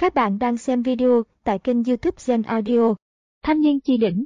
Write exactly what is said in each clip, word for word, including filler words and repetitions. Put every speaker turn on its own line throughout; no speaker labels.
Các bạn đang xem video tại kênh YouTube Gen Audio. Thanh niên chi đỉnh.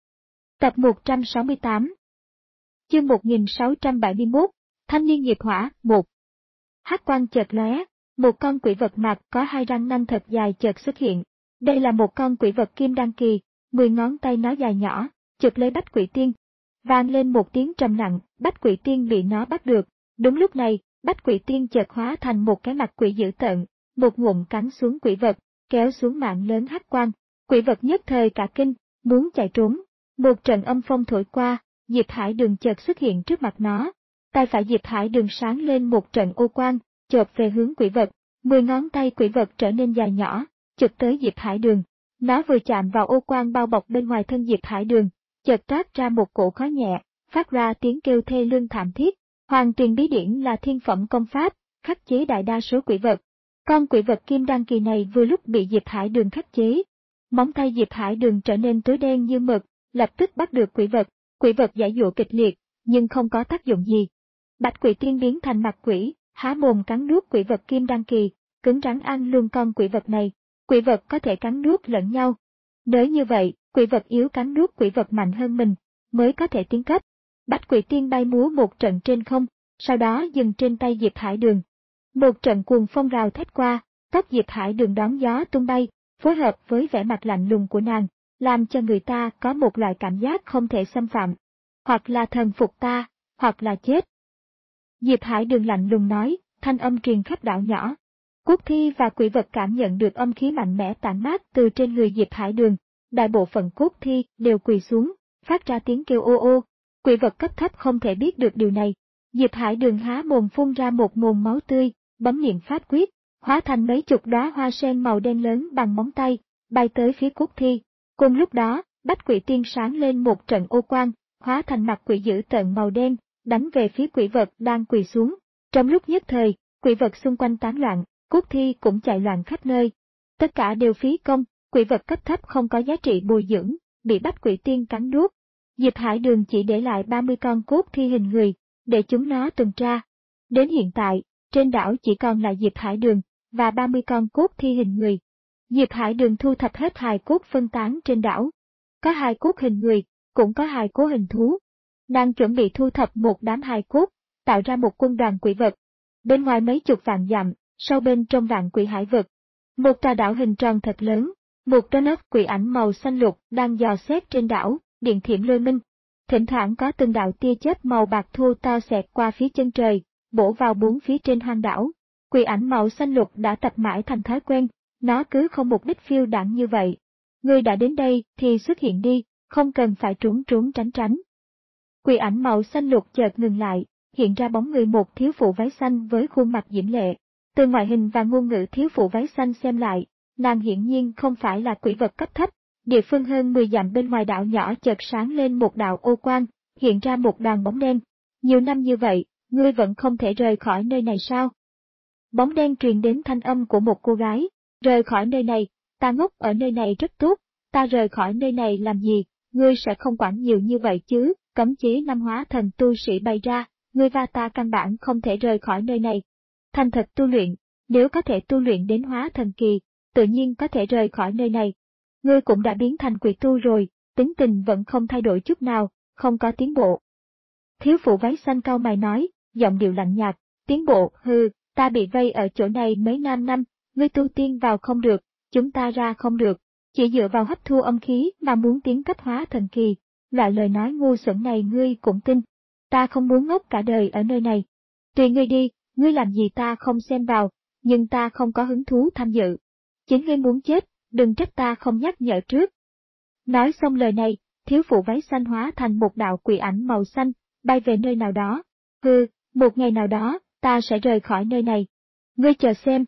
Tập một trăm sáu mươi tám. Chương một nghìn sáu trăm bảy mươi mốt. Thanh niên nghiệp hỏa. một. Hắc quang chợt lóe, một con quỷ vật mặt có hai răng nanh thật dài chợt xuất hiện. Đây là một con quỷ vật kim đan kỳ, mười ngón tay nó dài nhỏ, chụp lấy Bách Quỷ Tiên. Vang lên một tiếng trầm nặng, Bách Quỷ Tiên bị nó bắt được. Đúng lúc này, Bách Quỷ Tiên chợt hóa thành một cái mặt quỷ dữ tợn, một ngụm cắn xuống quỷ vật, kéo xuống mạng lớn hắc quang. Quỷ vật nhất thời cả kinh, muốn chạy trốn. Một trận âm phong thổi qua, Diệp Hải Đường chợt xuất hiện trước mặt nó. Tay phải Diệp Hải Đường sáng lên một trận ô quang, chộp về hướng quỷ vật. Mười ngón tay quỷ vật trở nên dài nhỏ, chụp tới Diệp Hải Đường. Nó vừa chạm vào ô quang bao bọc bên ngoài thân Diệp Hải Đường, chợt toát ra một cổ khói nhẹ, phát ra tiếng kêu thê lương thảm thiết. Hoàng Tuyền Bí Điển là thiên phẩm công pháp, khắc chế đại đa số quỷ vật. Con quỷ vật kim đan kỳ này vừa lúc bị Diệp Hải Đường khắc chế. Móng tay Diệp Hải Đường trở nên tối đen như mực, lập tức bắt được quỷ vật. Quỷ vật giãy giụa kịch liệt, nhưng không có tác dụng gì. Bạch Quỷ Tiên biến thành mặt quỷ, há mồm cắn nuốt quỷ vật kim đan kỳ, cứng rắn ăn luôn con quỷ vật này. Quỷ vật có thể cắn nuốt lẫn nhau. Nếu như vậy, quỷ vật yếu cắn nuốt quỷ vật mạnh hơn mình, mới có thể tiến cấp. Bạch Quỷ Tiên bay múa một trận trên không, sau đó dừng trên tay Diệp Hải Đường. Một trận cuồng phong rào thét qua, tóc Diệp Hải Đường đón gió tung bay, phối hợp với vẻ mặt lạnh lùng của nàng, làm cho người ta có một loại cảm giác không thể xâm phạm. Hoặc là thần phục ta, hoặc là chết. Diệp Hải Đường lạnh lùng nói, thanh âm truyền khắp đảo nhỏ. Quốc thi và quỷ vật cảm nhận được âm khí mạnh mẽ tản mát từ trên người Diệp Hải Đường. Đại bộ phận cốt thi đều quỳ xuống, phát ra tiếng kêu ô ô. Quỷ vật cấp thấp không thể biết được điều này. Diệp Hải Đường há mồm phun ra một nguồn máu tươi, bấm miệng phát quyết, hóa thành mấy chục đóa hoa sen màu đen lớn bằng móng tay, bay tới phía cốt thi. Cùng lúc đó, Bách Quỷ Tiên sáng lên một trận ô quang, hóa thành mặt quỷ dữ tợn màu đen, đánh về phía quỷ vật đang quỳ xuống. Trong lúc nhất thời, quỷ vật xung quanh tán loạn, cốt thi cũng chạy loạn khắp nơi. Tất cả đều phí công, quỷ vật cấp thấp không có giá trị bồi dưỡng, bị Bách Quỷ Tiên cắn nuốt. Diệp Hải Đường chỉ để lại ba mươi con cốt thi hình người, để chúng nó tuần tra. Đến hiện tại, trên đảo chỉ còn lại Diệp Hải Đường và ba mươi con cốt thi hình người. Diệp Hải Đường thu thập hết hài cốt phân tán trên đảo. Có hài cốt hình người, cũng có hài cốt hình thú. Nàng chuẩn bị thu thập một đám hài cốt, tạo ra một quân đoàn quỷ vật. Bên ngoài mấy chục vạn dặm, sâu bên trong vạn quỷ hải vực. Một tòa đảo hình tròn thật lớn, một trấn ấp quỷ ảnh màu xanh lục đang dò xét trên đảo, điện thiểm lôi minh. Thỉnh thoảng có từng đạo tia chớp màu bạc thô to xẹt qua phía chân trời, bổ vào bốn phía trên hoang đảo. Quỷ ảnh màu xanh lục đã tập mãi thành thói quen, nó cứ không mục đích phiêu đãng như vậy. Ngươi đã đến đây thì xuất hiện đi, không cần phải trốn trốn tránh tránh. Quỷ ảnh màu xanh lục chợt ngừng lại, hiện ra bóng người một thiếu phụ váy xanh với khuôn mặt diễm lệ. Từ ngoại hình và ngôn ngữ thiếu phụ váy xanh xem lại, nàng hiển nhiên không phải là quỷ vật cấp thấp. Địa phương hơn mười dặm bên ngoài đảo nhỏ chợt sáng lên một đạo ô quang, hiện ra một đoàn bóng đen. Nhiều năm như vậy, ngươi vẫn không thể rời khỏi nơi này sao? Bóng đen truyền đến thanh âm của một cô gái, rời khỏi nơi này, ta ngốc ở nơi này rất tốt, ta rời khỏi nơi này làm gì, ngươi sẽ không quản nhiều như vậy chứ, cấm chế năm hóa thần tu sĩ bày ra, ngươi và ta căn bản không thể rời khỏi nơi này. Thành thật tu luyện, nếu có thể tu luyện đến hóa thần kỳ, tự nhiên có thể rời khỏi nơi này. Ngươi cũng đã biến thành quỷ tu rồi, tính tình vẫn không thay đổi chút nào, không có tiến bộ. Thiếu phụ váy xanh cau mày nói, giọng điệu lạnh nhạt, tiến bộ, hừ, ta bị vây ở chỗ này mấy năm năm, ngươi tu tiên vào không được, chúng ta ra không được, chỉ dựa vào hấp thu âm khí mà muốn tiến cấp hóa thần kỳ, loại lời nói ngu xuẩn này ngươi cũng tin. Ta không muốn ngốc cả đời ở nơi này. Tùy ngươi đi, ngươi làm gì ta không xem vào, nhưng ta không có hứng thú tham dự. Chính ngươi muốn chết, đừng trách ta không nhắc nhở trước. Nói xong lời này, thiếu phụ váy xanh hóa thành một đạo quỷ ảnh màu xanh, bay về nơi nào đó. Hừ, một ngày nào đó, ta sẽ rời khỏi nơi này. Ngươi chờ xem.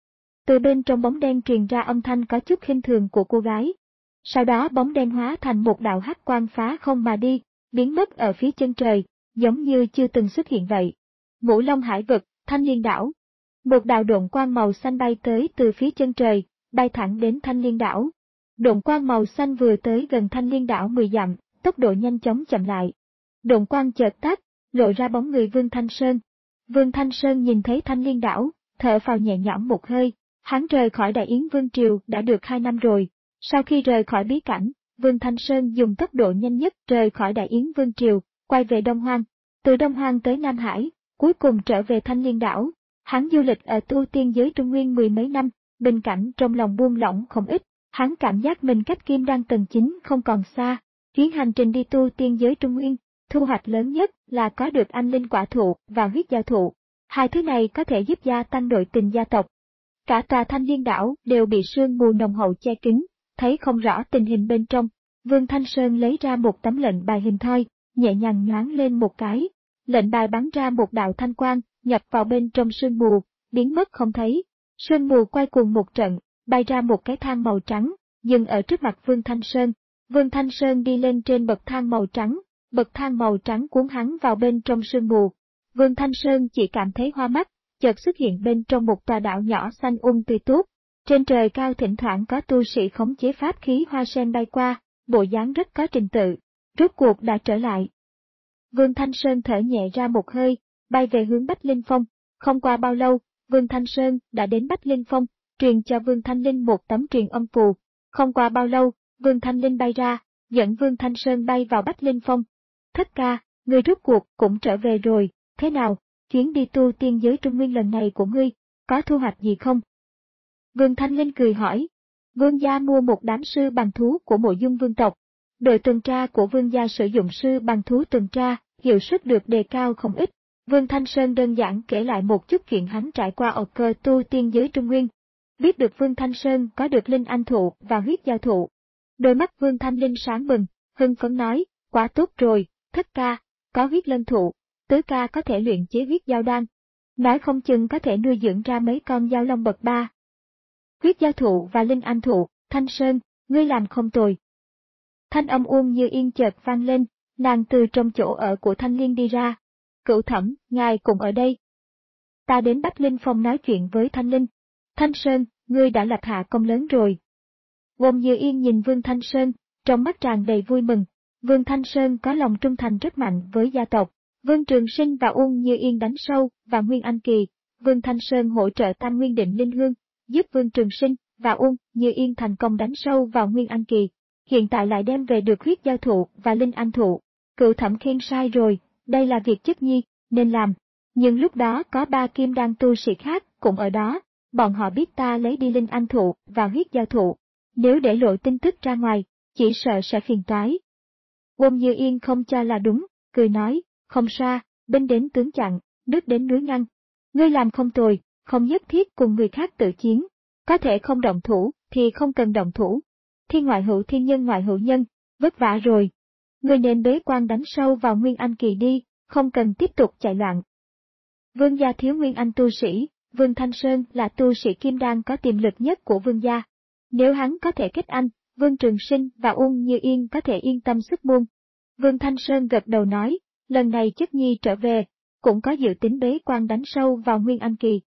Từ bên trong bóng đen truyền ra âm thanh có chút khinh thường của cô gái. Sau đó bóng đen hóa thành một đạo hắc quang phá không mà đi, biến mất ở phía chân trời, giống như chưa từng xuất hiện vậy. Ngũ Long Hải vực, Thanh Liên đảo. Một đạo độn quang màu xanh bay tới từ phía chân trời, bay thẳng đến Thanh Liên đảo. Độn quang màu xanh vừa tới gần Thanh Liên đảo mười dặm, tốc độ nhanh chóng chậm lại. Độn quang chợt tắt, lộ ra bóng người Vương Thanh Sơn. Vương Thanh Sơn nhìn thấy Thanh Liên đảo, thở phào nhẹ nhõm một hơi, Hắn rời khỏi Đại Yến Vương Triều đã được hai năm rồi. Sau khi rời khỏi bí cảnh, Vương Thanh Sơn dùng tốc độ nhanh nhất rời khỏi Đại Yến Vương Triều, quay về Đông Hoang. Từ Đông Hoang tới Nam Hải, cuối cùng trở về Thanh Liên Đảo. Hắn du lịch ở tu tiên giới Trung Nguyên mười mấy năm, bình cảnh trong lòng buông lỏng không ít. Hắn cảm giác mình cách Kim Đan tầng chín không còn xa. Chuyến hành trình đi tu tiên giới Trung Nguyên, thu hoạch lớn nhất là có được anh linh quả thụ và huyết giao thụ. Hai thứ này có thể giúp gia tăng nội tình gia tộc. Cả tòa Thanh Liên Đảo đều bị sương mù nồng hậu che kín, thấy không rõ tình hình bên trong. Vương Thanh Sơn lấy ra một tấm lệnh bài hình thoi, nhẹ nhàng nhoáng lên một cái. Lệnh bài bắn ra một đạo thanh quang, nhập vào bên trong sương mù, biến mất không thấy. Sương mù quay cuồng một trận, bay ra một cái thang màu trắng, dừng ở trước mặt Vương Thanh Sơn. Vương Thanh Sơn đi lên trên bậc thang màu trắng, bậc thang màu trắng cuốn hắn vào bên trong sương mù. Vương Thanh Sơn chỉ cảm thấy hoa mắt, chợt xuất hiện bên trong một tòa đảo nhỏ xanh um tươi tốt. Trên trời cao thỉnh thoảng có tu sĩ khống chế pháp khí hoa sen bay qua, bộ dáng rất có trình tự. Rốt cuộc đã trở lại. Vương Thanh Sơn thở nhẹ ra một hơi, bay về hướng Bách Linh Phong. Không qua bao lâu, Vương Thanh Sơn đã đến Bách Linh Phong, truyền cho Vương Thanh Linh một tấm truyền âm phù. Không qua bao lâu, Vương Thanh Linh bay ra, dẫn Vương Thanh Sơn bay vào Bách Linh Phong. Thất ca, ngươi rốt cuộc cũng trở về rồi, thế nào, chuyến đi tu tiên giới Trung Nguyên lần này của ngươi, có thu hoạch gì không? Vương Thanh Linh cười hỏi. Vương gia mua một đám sư bằng thú của Mộ Dung vương tộc. Đội tuần tra của Vương gia sử dụng sư bằng thú tuần tra, hiệu suất được đề cao không ít. Vương Thanh Sơn đơn giản kể lại một chút chuyện hắn trải qua ở cơ tu tiên giới Trung Nguyên. Biết được Vương Thanh Sơn có được linh anh thụ và huyết giao thụ. Đôi mắt Vương Thanh Linh sáng bừng, hưng phấn nói, quá tốt rồi, thất ca, có huyết lân thụ, tứ ca có thể luyện chế huyết giao đan. Nói không chừng có thể nuôi dưỡng ra mấy con giao long bậc ba. Huyết giao thụ và linh anh thụ, Thanh Sơn, ngươi làm không tồi. Thanh âm Uông Như Yên chợt vang lên, nàng từ trong chỗ ở của Thanh Liên đi ra. Cửu Thẩm, ngài cũng ở đây. Ta đến Bách Linh Phong nói chuyện với Thanh Linh. Thanh Sơn, ngươi đã lập hạ công lớn rồi. Uông Như Yên nhìn Vương Thanh Sơn, trong mắt tràn đầy vui mừng. Vương Thanh Sơn có lòng trung thành rất mạnh với gia tộc. Vương Trường Sinh và Uông Như Yên đánh sâu và Nguyên Anh Kỳ. Vương Thanh Sơn hỗ trợ Tam Nguyên Định Linh Hương, giúp Vương Trường Sinh và Uông Như Yên thành công đánh sâu vào Nguyên Anh Kỳ. Hiện tại lại đem về được huyết giao thụ và linh anh thụ. Cựu Thẩm khen sai rồi, đây là việc chức nhi, nên làm. Nhưng lúc đó có ba kim đan tu sĩ khác cũng ở đó, bọn họ biết ta lấy đi linh anh thụ và huyết giao thụ. Nếu để lộ tin tức ra ngoài, chỉ sợ sẽ phiền toái. Uông Như Yên không cho là đúng, cười nói, không sao, binh đến tướng chặn, nước đến núi ngăn. Ngươi làm không tồi, không nhất thiết cùng người khác tự chiến. Có thể không động thủ, thì không cần động thủ. Thiên ngoại hữu thiên nhân ngoại hữu nhân, vất vả rồi. Ngươi nên bế quan đánh sâu vào Nguyên Anh Kỳ đi, không cần tiếp tục chạy loạn. Vương gia thiếu Nguyên Anh tu sĩ, Vương Thanh Sơn là tu sĩ kim đan có tiềm lực nhất của Vương gia. Nếu hắn có thể kết anh, Vương Trường Sinh và Uông Như Yên có thể yên tâm xuất môn. Vương Thanh Sơn gật đầu nói, lần này chất nhi trở về, cũng có dự tính bế quan đánh sâu vào Nguyên Anh Kỳ.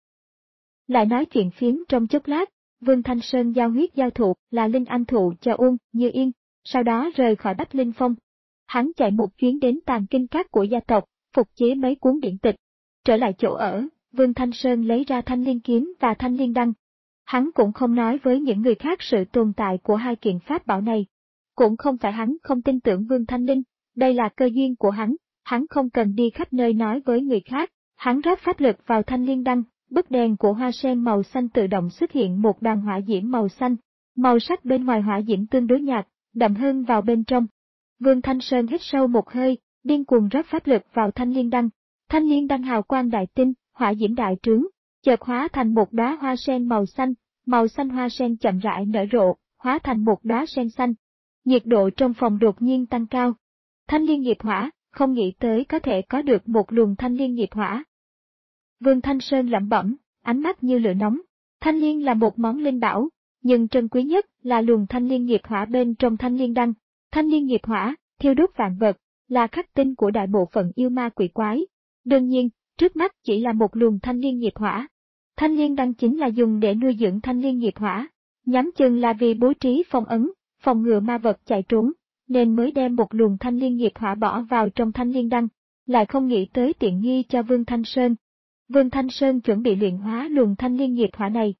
Lại nói chuyện phiếm trong chốc lát, Vương Thanh Sơn giao huyết giao thụ là linh anh thụ cho Uông Như Yên, sau đó rời khỏi Bách Linh Phong. Hắn chạy một chuyến đến tàng kinh các của gia tộc, phục chế mấy cuốn điển tịch. Trở lại chỗ ở, Vương Thanh Sơn lấy ra Thanh Liên Kiếm và Thanh Liên Đăng. Hắn cũng không nói với những người khác sự tồn tại của hai kiện pháp bảo này. Cũng không phải hắn không tin tưởng Vương Thanh Linh, đây là cơ duyên của hắn, hắn không cần đi khắp nơi nói với người khác. Hắn rót pháp lực vào Thanh Liên Đăng, bức đèn của hoa sen màu xanh tự động xuất hiện một đoàn hỏa diễm màu xanh. Màu sắc bên ngoài hỏa diễm tương đối nhạt, đậm hơn vào bên trong. Vương Thanh Sơn hít sâu một hơi, điên cuồng rót pháp lực vào Thanh Liên Đăng. Thanh Liên Đăng hào quang đại tinh, hỏa diễm đại trướng, chợt hóa thành một đóa hoa sen màu xanh, màu xanh hoa sen chậm rãi nở rộ, hóa thành một đóa sen xanh. Nhiệt độ trong phòng đột nhiên tăng cao. Thanh Liên nghiệp hỏa, không nghĩ tới có thể có được một luồng Thanh Liên nghiệp hỏa. Vương Thanh Sơn lẩm bẩm, ánh mắt như lửa nóng. Thanh Liên là một món linh bảo, nhưng trân quý nhất là luồng Thanh Liên nghiệp hỏa bên trong Thanh Liên Đăng. Thanh Liên nghiệp hỏa, thiêu đốt vạn vật, là khắc tinh của đại bộ phận yêu ma quỷ quái. Đương nhiên, trước mắt chỉ là một luồng Thanh Liên nghiệp hỏa. Thanh Liên Đăng chính là dùng để nuôi dưỡng Thanh Liên nghiệp hỏa, nhắm chừng là vì bố trí phong ấn, phòng ngừa ma vật chạy trốn, nên mới đem một luồng Thanh Liên nghiệp hỏa bỏ vào trong Thanh Liên Đăng, lại không nghĩ tới tiện nghi cho Vương Thanh Sơn. Vương Thanh Sơn chuẩn bị luyện hóa luồng Thanh Liên nghiệp hỏa này.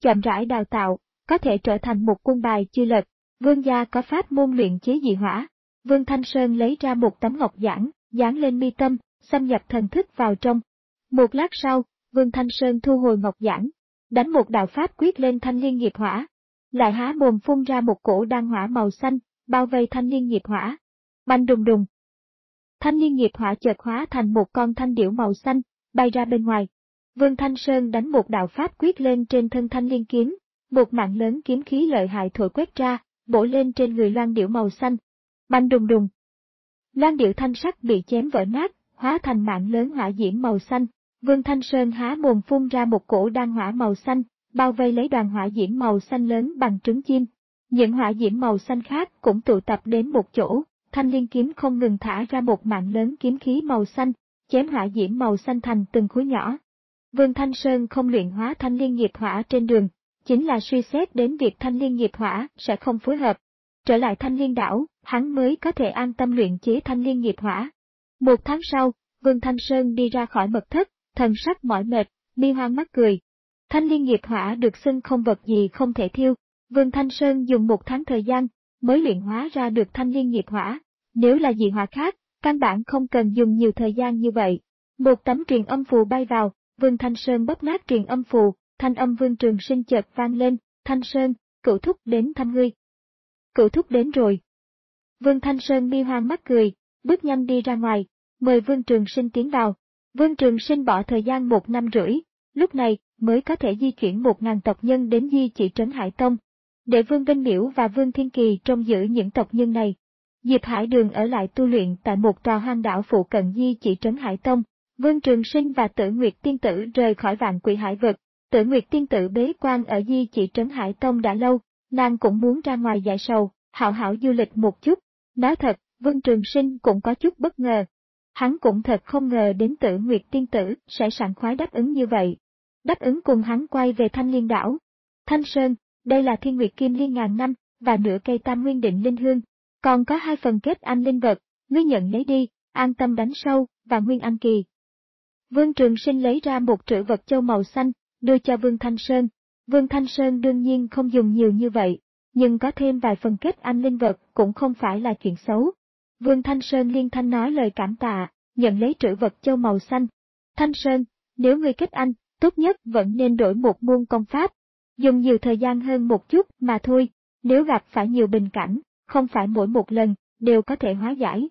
chậm rãi đào tạo, có thể trở thành một quân bài chưa lật. Vương gia có pháp môn luyện chế dị hỏa. Vương Thanh Sơn lấy ra một tấm ngọc giản, dán lên mi tâm, xâm nhập thần thức vào trong. Một lát sau, Vương Thanh Sơn thu hồi ngọc giản, đánh một đạo pháp quyết lên thanh liên nghiệp hỏa, lại há mồm phun ra một cổ đan hỏa màu xanh, bao vây thanh liên nghiệp hỏa. Bành đùng đùng. Thanh liên nghiệp hỏa chợt hóa thành một con thanh điểu màu xanh, bay ra bên ngoài. Vương Thanh Sơn đánh một đạo pháp quyết lên trên thân thanh liên kiếm, một mạng lớn kiếm khí lợi hại thổi quét ra, bổ lên trên người loan điểu màu xanh. Bành đùng đùng. Loan điểu thanh sắc bị chém vỡ nát, hóa thành mạng lớn hỏa diễm màu xanh. Vương Thanh Sơn há mồm phun ra một cổ đan hỏa màu xanh, bao vây lấy đoàn hỏa diễm màu xanh lớn bằng trứng chim. Những hỏa diễm màu xanh khác cũng tụ tập đến một chỗ, thanh liên kiếm không ngừng thả ra một mạng lớn kiếm khí màu xanh, chém hỏa diễm màu xanh thành từng khối nhỏ. Vương Thanh Sơn không luyện hóa thanh liên nghiệp hỏa trên đường, chính là suy xét đến việc thanh liên nghiệp hỏa sẽ không phối hợp. Trở lại thanh liên đảo, hắn mới có thể an tâm luyện chế thanh liên nghiệp hỏa. Một tháng sau, Vương Thanh Sơn đi ra khỏi mật thất, thần sắc mỏi mệt, mi hoang mắt cười. Thanh liên nghiệp hỏa được xưng không vật gì không thể thiêu, Vương Thanh Sơn dùng một tháng thời gian, mới luyện hóa ra được thanh liên nghiệp hỏa. Nếu là dị hỏa khác, căn bản không cần dùng nhiều thời gian như vậy. Một tấm truyền âm phù bay vào, Vương Thanh Sơn bóp nát truyền âm phù, thanh âm Vương Trường Sinh chợt vang lên, Thanh Sơn, cửu thúc đến thăm ngươi. Cửu thúc đến rồi. Vương Thanh Sơn mi hoang mắt cười, bước nhanh đi ra ngoài, mời Vương Trường Sinh tiến vào. Vương Trường Sinh bỏ thời gian một năm rưỡi, lúc này mới có thể di chuyển một ngàn tộc nhân đến Di Chỉ Trấn Hải Tông. Để Vương Vinh Miễu và Vương Thiên Kỳ trông giữ những tộc nhân này. Diệp Hải Đường ở lại tu luyện tại một tòa hoang đảo phụ cận Di Chỉ Trấn Hải Tông. Vương Trường Sinh và Tử Nguyệt Tiên Tử rời khỏi Vạn Quỷ Hải Vực. Tử Nguyệt Tiên Tử bế quan ở Di Chỉ Trấn Hải Tông đã lâu, nàng cũng muốn ra ngoài giải sầu, hảo hảo du lịch một chút. Nói thật, Vương Trường Sinh cũng có chút bất ngờ. Hắn cũng thật không ngờ đến Tử Nguyệt Tiên Tử sẽ sảng khoái đáp ứng như vậy. Đáp ứng cùng hắn quay về Thanh Liên đảo. Thanh Sơn, đây là Thiên Nguyệt Kim Liên ngàn năm, và nửa cây Tam Nguyên Định Linh Hương. Còn có hai phần kết anh linh vật, ngươi nhận lấy đi, an tâm đánh sâu, và Nguyên Anh Kỳ. Vương Trường Sinh lấy ra một trữ vật châu màu xanh, đưa cho Vương Thanh Sơn. Vương Thanh Sơn đương nhiên không dùng nhiều như vậy, nhưng có thêm vài phần kết anh linh vật cũng không phải là chuyện xấu. Vương Thanh Sơn liên thanh nói lời cảm tạ, nhận lấy trữ vật châu màu xanh. Thanh Sơn, nếu ngươi kết anh, tốt nhất vẫn nên đổi một môn công pháp. Dùng nhiều thời gian hơn một chút mà thôi, nếu gặp phải nhiều bình cảnh, không phải mỗi một lần, đều có thể hóa giải.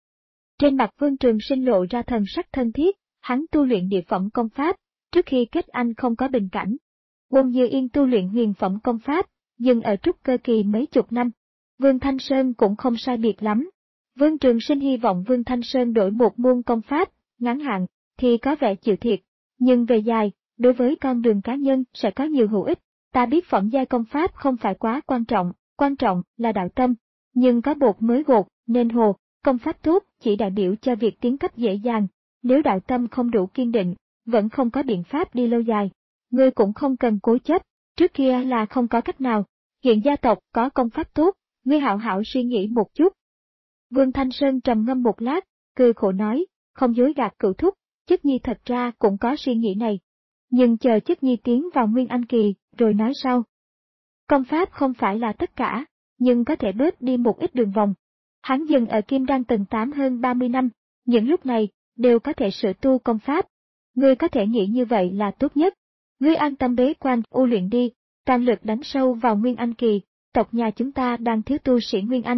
Trên mặt Vương Trường Sinh lộ ra thần sắc thân thiết, hắn tu luyện địa phẩm công pháp, trước khi kết anh không có bình cảnh. Quân Như Yên tu luyện huyền phẩm công pháp, dừng ở trúc cơ kỳ mấy chục năm. Vương Thanh Sơn cũng không sai biệt lắm. Vương Trường Sinh hy vọng Vương Thanh Sơn đổi một môn công pháp, ngắn hạn, thì có vẻ chịu thiệt, nhưng về dài, đối với con đường cá nhân sẽ có nhiều hữu ích. Ta biết phẩm giai công pháp không phải quá quan trọng, quan trọng là đạo tâm, nhưng có bột mới gột, nên hồ, công pháp tốt chỉ đại biểu cho việc tiến cấp dễ dàng, nếu đạo tâm không đủ kiên định, vẫn không có biện pháp đi lâu dài. Ngươi cũng không cần cố chấp, trước kia là không có cách nào, hiện gia tộc có công pháp tốt, ngươi hảo hảo suy nghĩ một chút. Vương Thanh Sơn trầm ngâm một lát, cười khổ nói, không dối gạt Cửu thúc, Chất Nhi thật ra cũng có suy nghĩ này. Nhưng chờ Chất Nhi tiến vào Nguyên Anh Kỳ, rồi nói sau. Công pháp không phải là tất cả, nhưng có thể bớt đi một ít đường vòng. Hắn dừng ở Kim Đan tầng tám hơn ba mươi năm, những lúc này, đều có thể sửa tu công pháp. Ngươi có thể nghĩ như vậy là tốt nhất. Ngươi an tâm bế quan, u luyện đi, toàn lực đánh sâu vào Nguyên Anh Kỳ, tộc nhà chúng ta đang thiếu tu sĩ Nguyên Anh.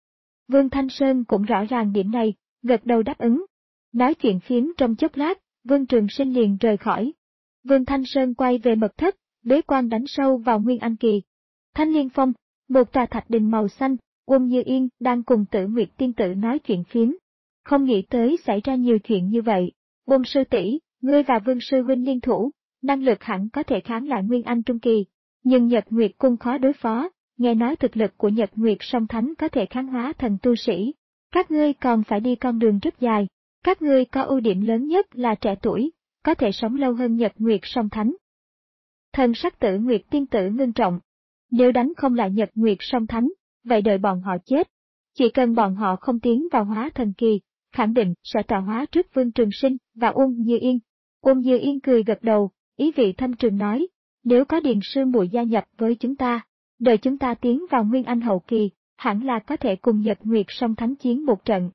Vương Thanh Sơn cũng rõ ràng điểm này, gật đầu đáp ứng. Nói chuyện phiếm trong chốc lát, Vương Trường Sinh liền rời khỏi. Vương Thanh Sơn quay về mật thất, bế quan đánh sâu vào Nguyên Anh Kỳ. Thanh Liên Phong, một tòa thạch đình màu xanh, Quân Như Yên đang cùng Tử Nguyệt Tiên Tử nói chuyện phiếm. Không nghĩ tới xảy ra nhiều chuyện như vậy. Quân sư tỷ, ngươi và Vương sư huynh liên thủ, năng lực hẳn có thể kháng lại Nguyên Anh Trung Kỳ. Nhưng Nhật Nguyệt Cung khó đối phó, nghe nói thực lực của Nhật Nguyệt Song Thánh có thể kháng hóa thần tu sĩ. Các ngươi còn phải đi con đường rất dài. Các ngươi có ưu điểm lớn nhất là trẻ tuổi, có thể sống lâu hơn Nhật Nguyệt Song Thánh. Thần sắc Tử Nguyệt Tiên Tử ngưng trọng. Nếu đánh không lại Nhật Nguyệt Song Thánh, vậy đợi bọn họ chết. Chỉ cần bọn họ không tiến vào hóa thần kỳ, khẳng định sẽ tọa hóa trước Vương Trường Sinh và Uông Như Yên. Uông Như Yên cười gật đầu, ý vị thâm trường nói, nếu có Điền sư muội gia nhập với chúng ta, đợi chúng ta tiến vào Nguyên Anh hậu kỳ, hẳn là có thể cùng Nhật Nguyệt song thánh chiến một trận.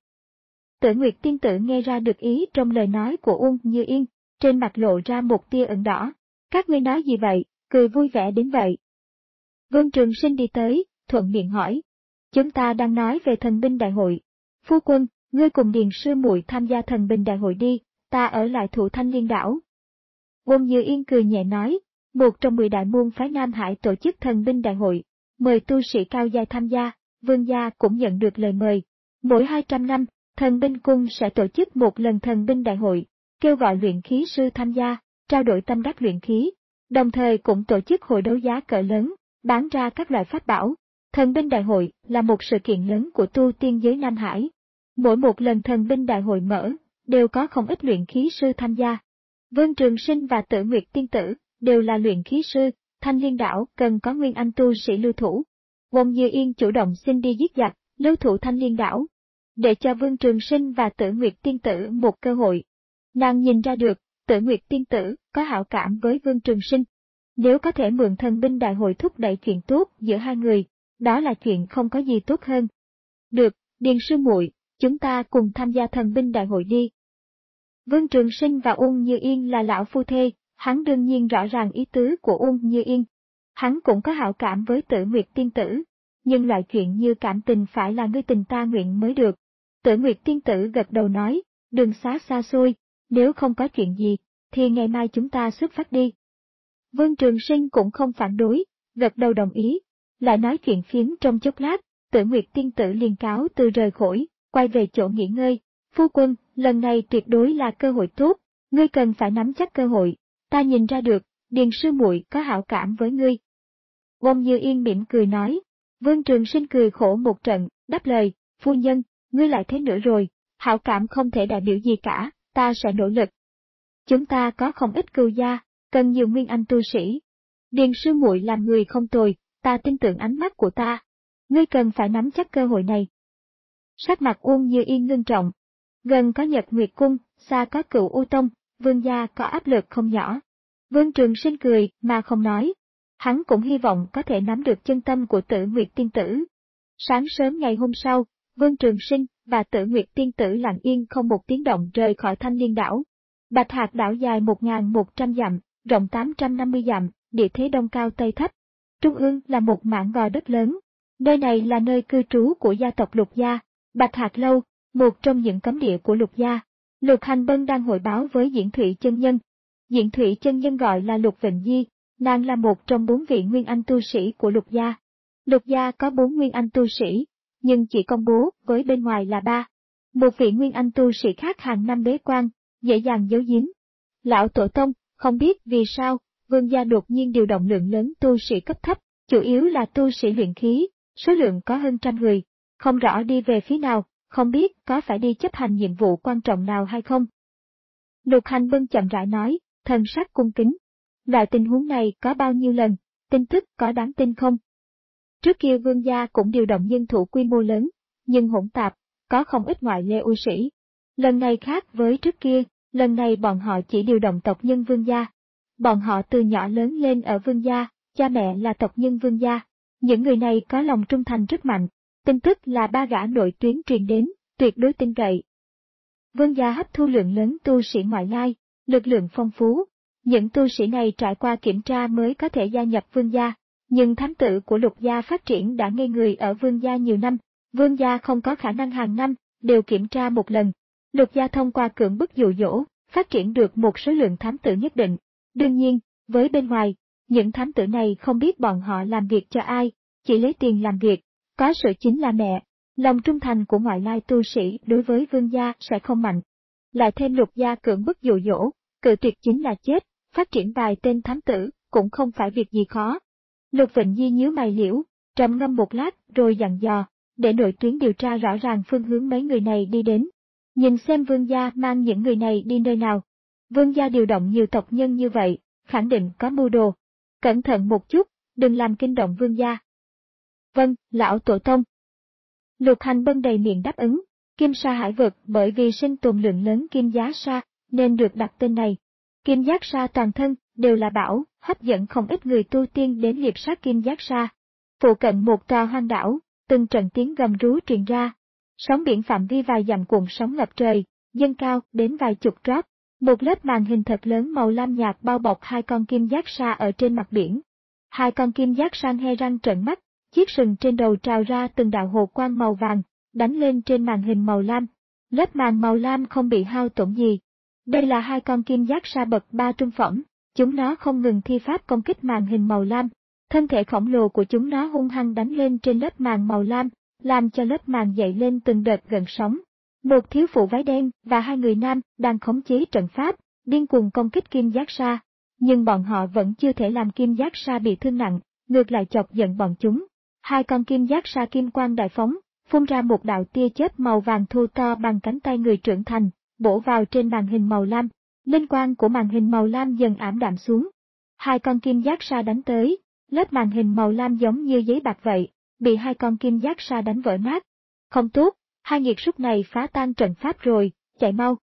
Tử Nguyệt tiên tử nghe ra được ý trong lời nói của Uông Như Yên, trên mặt lộ ra một tia ửng đỏ. Các ngươi nói gì vậy, cười vui vẻ đến vậy. Vương Trường Sinh đi tới, thuận miệng hỏi. Chúng ta đang nói về thần binh đại hội. Phu quân, ngươi cùng Điền sư muội tham gia thần binh đại hội đi, ta ở lại thủ Thanh Liên đảo. Uông Như Yên cười nhẹ nói, một trong mười đại môn phái Nam Hải tổ chức thần binh đại hội, mời tu sĩ cao giai tham gia, vương gia cũng nhận được lời mời. Mỗi hai trăm năm, thần binh cung sẽ tổ chức một lần thần binh đại hội, kêu gọi luyện khí sư tham gia, trao đổi tâm đắc luyện khí, đồng thời cũng tổ chức hội đấu giá cỡ lớn, bán ra các loại pháp bảo. Thần binh đại hội là một sự kiện lớn của tu tiên giới Nam Hải. Mỗi một lần thần binh đại hội mở, đều có không ít luyện khí sư tham gia. Vương Trường Sinh và Tử Nguyệt tiên tử đều là luyện khí sư, Thanh Liên đảo cần có nguyên anh tu sĩ lưu thủ. Uông Như Yên chủ động xin đi giết giặc, lưu thủ Thanh Liên đảo, để cho Vương Trường Sinh và Tử Nguyệt tiên tử một cơ hội. Nàng nhìn ra được, Tử Nguyệt tiên tử có hảo cảm với Vương Trường Sinh. Nếu có thể mượn thần binh đại hội thúc đẩy chuyện tốt giữa hai người, đó là chuyện không có gì tốt hơn. Được, Điền sư muội, chúng ta cùng tham gia thần binh đại hội đi. Vương Trường Sinh và Uông Như Yên là lão phu thê, hắn đương nhiên rõ ràng ý tứ của Uông Như Yên. Hắn cũng có hảo cảm với Tử Nguyệt tiên tử, nhưng loại chuyện như cảm tình phải là ngươi tình ta nguyện mới được. Tử Nguyệt tiên tử gật đầu nói, đường xá xa xôi, nếu không có chuyện gì, thì ngày mai chúng ta xuất phát đi. Vương Trường Sinh cũng không phản đối, gật đầu đồng ý, lại nói chuyện phiếm trong chốc lát, Tử Nguyệt tiên tử liền cáo từ rời khỏi, quay về chỗ nghỉ ngơi. Phu quân, lần này tuyệt đối là cơ hội tốt, ngươi cần phải nắm chắc cơ hội, ta nhìn ra được, Điền sư muội có hảo cảm với ngươi. Uông Như Yên mỉm cười nói. Vương Trường Sinh cười khổ một trận, đáp lời, phu nhân, ngươi lại thế nữa rồi, hảo cảm không thể đại biểu gì cả, ta sẽ nỗ lực. Chúng ta có không ít cừu gia, cần nhiều nguyên anh tu sĩ. Điền sư muội làm người không tồi, ta tin tưởng ánh mắt của ta. Ngươi cần phải nắm chắc cơ hội này. Sắc mặt Uông Như Yên ngưng trọng. Gần có Nhật Nguyệt Cung, xa có Cửu U Tông, vương gia có áp lực không nhỏ. Vương Trường Sinh cười mà không nói. Hắn cũng hy vọng có thể nắm được chân tâm của Tử Nguyệt tiên tử. Sáng sớm ngày hôm sau, Vương Trường Sinh và Tử Nguyệt tiên tử lặng yên không một tiếng động rời khỏi Thanh Liên đảo. Bạch Hạc đảo dài một nghìn một trăm dặm, rộng tám trăm năm mươi dặm, địa thế đông cao tây thấp. Trung ương là một mảng gò đất lớn. Nơi này là nơi cư trú của gia tộc Lục gia, Bạch Hạc Lâu, một trong những cấm địa của Lục gia. Lục Hành Bân đang hội báo với Diễn Thụy chân nhân. Diễn Thụy chân nhân gọi là Lục Vịnh Di, nàng là một trong bốn vị nguyên anh tu sĩ của Lục gia. Lục gia có bốn nguyên anh tu sĩ, nhưng chỉ công bố với bên ngoài là ba. Một vị nguyên anh tu sĩ khác hàng năm bế quan, dễ dàng giấu giếm. Lão tổ tông, không biết vì sao, vương gia đột nhiên điều động lượng lớn tu sĩ cấp thấp, chủ yếu là tu sĩ luyện khí, số lượng có hơn trăm người, không rõ đi về phía nào, không biết có phải đi chấp hành nhiệm vụ quan trọng nào hay không. Lục Hành Bân chậm rãi nói, thần sắc cung kính. Loại tình huống này có bao nhiêu lần, tin tức có đáng tin không? Trước kia vương gia cũng điều động nhân thủ quy mô lớn, nhưng hỗn tạp, có không ít ngoại lệ ưu sĩ. Lần này khác với trước kia, lần này bọn họ chỉ điều động tộc nhân vương gia. Bọn họ từ nhỏ lớn lên ở vương gia, cha mẹ là tộc nhân vương gia. Những người này có lòng trung thành rất mạnh, tin tức là ba gã nội tuyến truyền đến, tuyệt đối tin cậy. Vương gia hấp thu lượng lớn tu sĩ ngoại lai, lực lượng phong phú. Những tu sĩ này trải qua kiểm tra mới có thể gia nhập vương gia, nhưng thám tử của Lục gia phát triển đã ngây người ở vương gia nhiều năm, vương gia không có khả năng hàng năm đều kiểm tra một lần. Lục gia thông qua cưỡng bức dụ dỗ, phát triển được một số lượng thám tử nhất định. Đương nhiên, với bên ngoài, những thám tử này không biết bọn họ làm việc cho ai, chỉ lấy tiền làm việc, có sự chính là mẹ. Lòng trung thành của ngoại lai tu sĩ đối với vương gia sẽ không mạnh. Lại thêm Lục gia cưỡng bức dụ dỗ, cự tuyệt chính là chết. Phát triển vài tên thám tử, cũng không phải việc gì khó. Lục Vịnh Di nhíu mày liễu, trầm ngâm một lát, rồi dặn dò, để nội tuyến điều tra rõ ràng phương hướng mấy người này đi đến. Nhìn xem vương gia mang những người này đi nơi nào. Vương gia điều động nhiều tộc nhân như vậy, khẳng định có mưu đồ. Cẩn thận một chút, đừng làm kinh động vương gia. Vâng, lão tổ tông. Lục Hành Bân đầy miệng đáp ứng, Kim Sa hải vực bởi vì sinh tồn lượng lớn kim giá sa, nên được đặt tên này. Kim giác sa toàn thân đều là bảo, hấp dẫn không ít người tu tiên đến liệp sát kim giác sa. Phụ cận một tòa hoang đảo, từng trận tiếng gầm rú truyền ra. Sóng biển phạm vi vài dặm cuộn sóng ngập trời, dâng cao đến vài chục trót. Một lớp màn hình thật lớn màu lam nhạt bao bọc hai con kim giác sa ở trên mặt biển. Hai con kim giác sa nhe răng trợn mắt, chiếc sừng trên đầu trào ra từng đạo hồ quang màu vàng, đánh lên trên màn hình màu lam. Lớp màng màu lam không bị hao tổn gì. Đây là hai con kim giác sa bậc ba trung phẩm, chúng nó không ngừng thi pháp công kích màn hình màu lam. Thân thể khổng lồ của chúng nó hung hăng đánh lên trên lớp màng màu lam, làm cho lớp màng dậy lên từng đợt gợn sóng. Một thiếu phụ váy đen và hai người nam đang khống chế trận pháp, điên cuồng công kích kim giác sa. Nhưng bọn họ vẫn chưa thể làm kim giác sa bị thương nặng, ngược lại chọc giận bọn chúng. Hai con kim giác sa kim quang đại phóng, phun ra một đạo tia chớp màu vàng thô to bằng cánh tay người trưởng thành, bổ vào trên màn hình màu lam. Linh quang của màn hình màu lam dần ảm đạm xuống. Hai con kim giác sa đánh tới, lớp màn hình màu lam giống như giấy bạc vậy, bị hai con kim giác sa đánh vỡ nát. Không tốt, hai nghiệt súc này phá tan trận pháp rồi, chạy mau.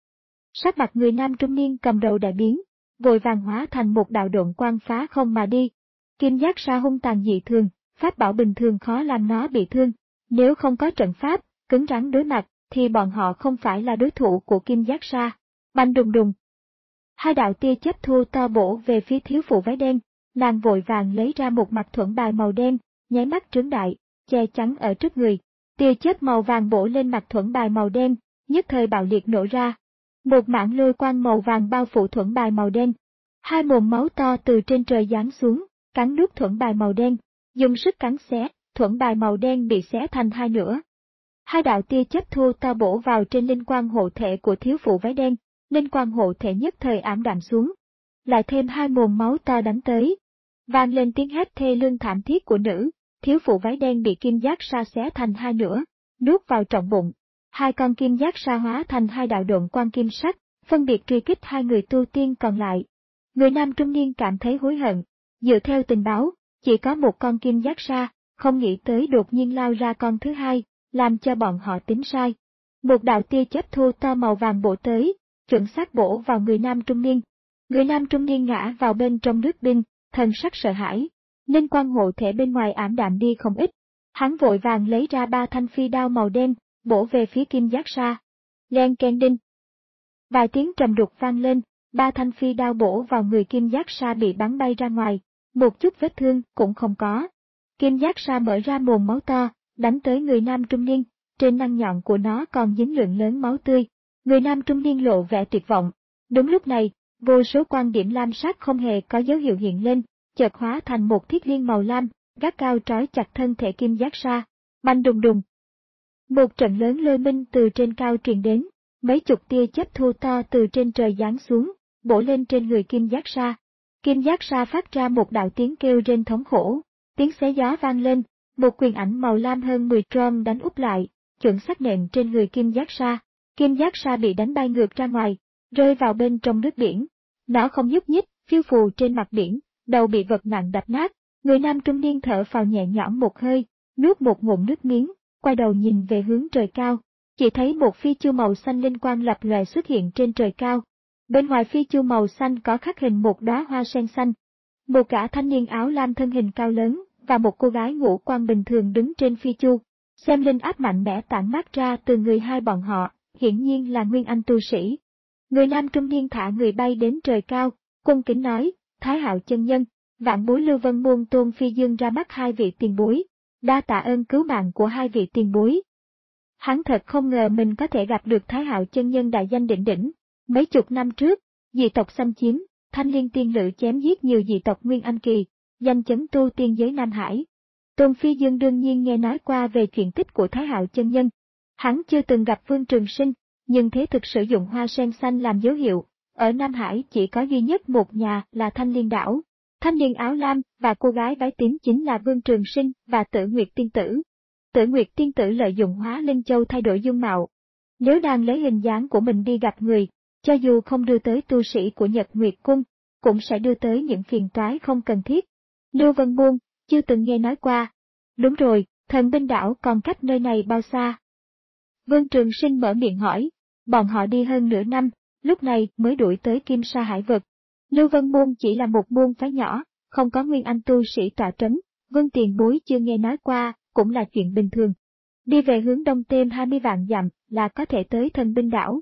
Sắc mặt người nam trung niên cầm đầu đại biến, vội vàng hóa thành một đạo độn quang phá không mà đi. Kim giác sa hung tàn dị thường, pháp bảo bình thường khó làm nó bị thương. Nếu không có trận pháp, cứng rắn đối mặt, thì bọn họ không phải là đối thủ của kim giác sa. Bành đùng đùng. Hai đạo tia chớp thô to bổ về phía thiếu phụ váy đen, nàng vội vàng lấy ra một mặt thuẫn bài màu đen, nháy mắt trướng đại, che chắn ở trước người. Tia chớp màu vàng bổ lên mặt thuẫn bài màu đen, nhất thời bạo liệt nổ ra. Một mảng lôi quang màu vàng bao phủ thuẫn bài màu đen. Hai mồm máu to từ trên trời giáng xuống, cắn nuốt thuẫn bài màu đen, dùng sức cắn xé, thuẫn bài màu đen bị xé thành hai nửa. Hai đạo tia chớp thô to bổ vào trên linh quang hộ thể của thiếu phụ váy đen, linh quang hộ thể nhất thời ảm đạm xuống. Lại thêm hai mồm máu to đánh tới. Vang lên tiếng hét thê lương thảm thiết của nữ, thiếu phụ váy đen bị kim giác sa xé thành hai nửa, nuốt vào trọng bụng. Hai con kim giác sa hóa thành hai đạo độn quang kim sắc, phân biệt truy kích hai người tu tiên còn lại. Người nam trung niên cảm thấy hối hận, dựa theo tình báo, chỉ có một con kim giác sa, không nghĩ tới đột nhiên lao ra con thứ hai, làm cho bọn họ tính sai. Một đạo tia chớp thô to màu vàng bổ tới, chuẩn xác bổ vào người nam trung niên. Người nam trung niên ngã vào bên trong nước binh, thần sắc sợ hãi, linh quang hộ thể bên ngoài ảm đạm đi không ít. Hắn vội vàng lấy ra ba thanh phi đao màu đen, bổ về phía kim giác sa. Len keng đinh. Vài tiếng trầm đục vang lên, ba thanh phi đao bổ vào người kim giác sa bị bắn bay ra ngoài, một chút vết thương cũng không có. Kim giác sa mở ra mồm máu to, đánh tới người nam trung niên, trên răng nhọn của nó còn dính lượng lớn máu tươi. Người nam trung niên lộ vẻ tuyệt vọng. Đúng lúc này, vô số quan điểm lam sắc không hề có dấu hiệu hiện lên, chợt hóa thành một thiết liên màu lam, gắt cao trói chặt thân thể kim giác sa. Bành đùng đùng. Một trận lớn lôi minh từ trên cao truyền đến, mấy chục tia chớp thô to từ trên trời giáng xuống, bổ lên trên người kim giác sa. Kim giác sa phát ra một đạo tiếng kêu rên thống khổ, tiếng xé gió vang lên, một quyền ảnh màu lam hơn mười trom đánh úp lại, chuẩn xác nện trên người kim giác sa. Kim giác sa bị đánh bay ngược ra ngoài, rơi vào bên trong nước biển. Nó không nhúc nhích, phiêu phù trên mặt biển, đầu bị vật nặng đập nát. Người nam trung niên thở phào nhẹ nhõm một hơi, nuốt một ngụm nước miếng, quay đầu nhìn về hướng trời cao. Chỉ thấy một phi chu màu xanh linh quang lập lòe xuất hiện trên trời cao. Bên ngoài phi chu màu xanh có khắc hình một đóa hoa sen xanh. Một gã thanh niên áo lam thân hình cao lớn, và một cô gái ngũ quan bình thường đứng trên phi chu. Xem linh áp mạnh mẽ tản mát ra từ người hai bọn họ, hiển nhiên là nguyên anh tu sĩ. Người nam trung niên thả người bay đến trời cao, cung kính nói, Thái Hạo chân nhân, vạn bối Lưu Vân Môn Tôn Phi Dương ra mắt hai vị tiền bối, đa tạ ơn cứu mạng của hai vị tiền bối. Hắn thật không ngờ mình có thể gặp được Thái Hạo chân nhân đại danh đỉnh đỉnh. Mấy chục năm trước, dị tộc xâm chiếm, Thanh Liên tiên lữ chém giết nhiều dị tộc Nguyên Anh kỳ, danh chấn tu tiên giới Nam Hải. Tôn Phi Dương đương nhiên nghe nói qua về chuyện tích của Thái Hạo chân nhân. Hắn chưa từng gặp Vương Trường Sinh, nhưng thế thực sử dụng hoa sen xanh làm dấu hiệu, ở Nam Hải chỉ có duy nhất một nhà là Thanh Liên đảo. Thanh niên áo lam và cô gái váy tím chính là Vương Trường Sinh và Tử Nguyệt tiên tử. Tử Nguyệt tiên tử lợi dụng hóa linh châu thay đổi dung mạo. Nếu đang lấy hình dáng của mình đi gặp người, cho dù không đưa tới tu sĩ của Nhật Nguyệt cung, cũng sẽ đưa tới những phiền toái không cần thiết. Lưu Vân Môn, chưa từng nghe nói qua. Đúng rồi, Thần Binh đảo còn cách nơi này bao xa? Vương Trường Sinh mở miệng hỏi. Bọn họ đi hơn nửa năm, lúc này mới đuổi tới Kim Sa Hải vực. Lưu Vân Môn chỉ là một môn phái nhỏ, không có nguyên anh tu sĩ tọa trấn, Vương tiền bối chưa nghe nói qua, cũng là chuyện bình thường. Đi về hướng đông thêm hai mươi vạn dặm là có thể tới Thần Binh Đảo.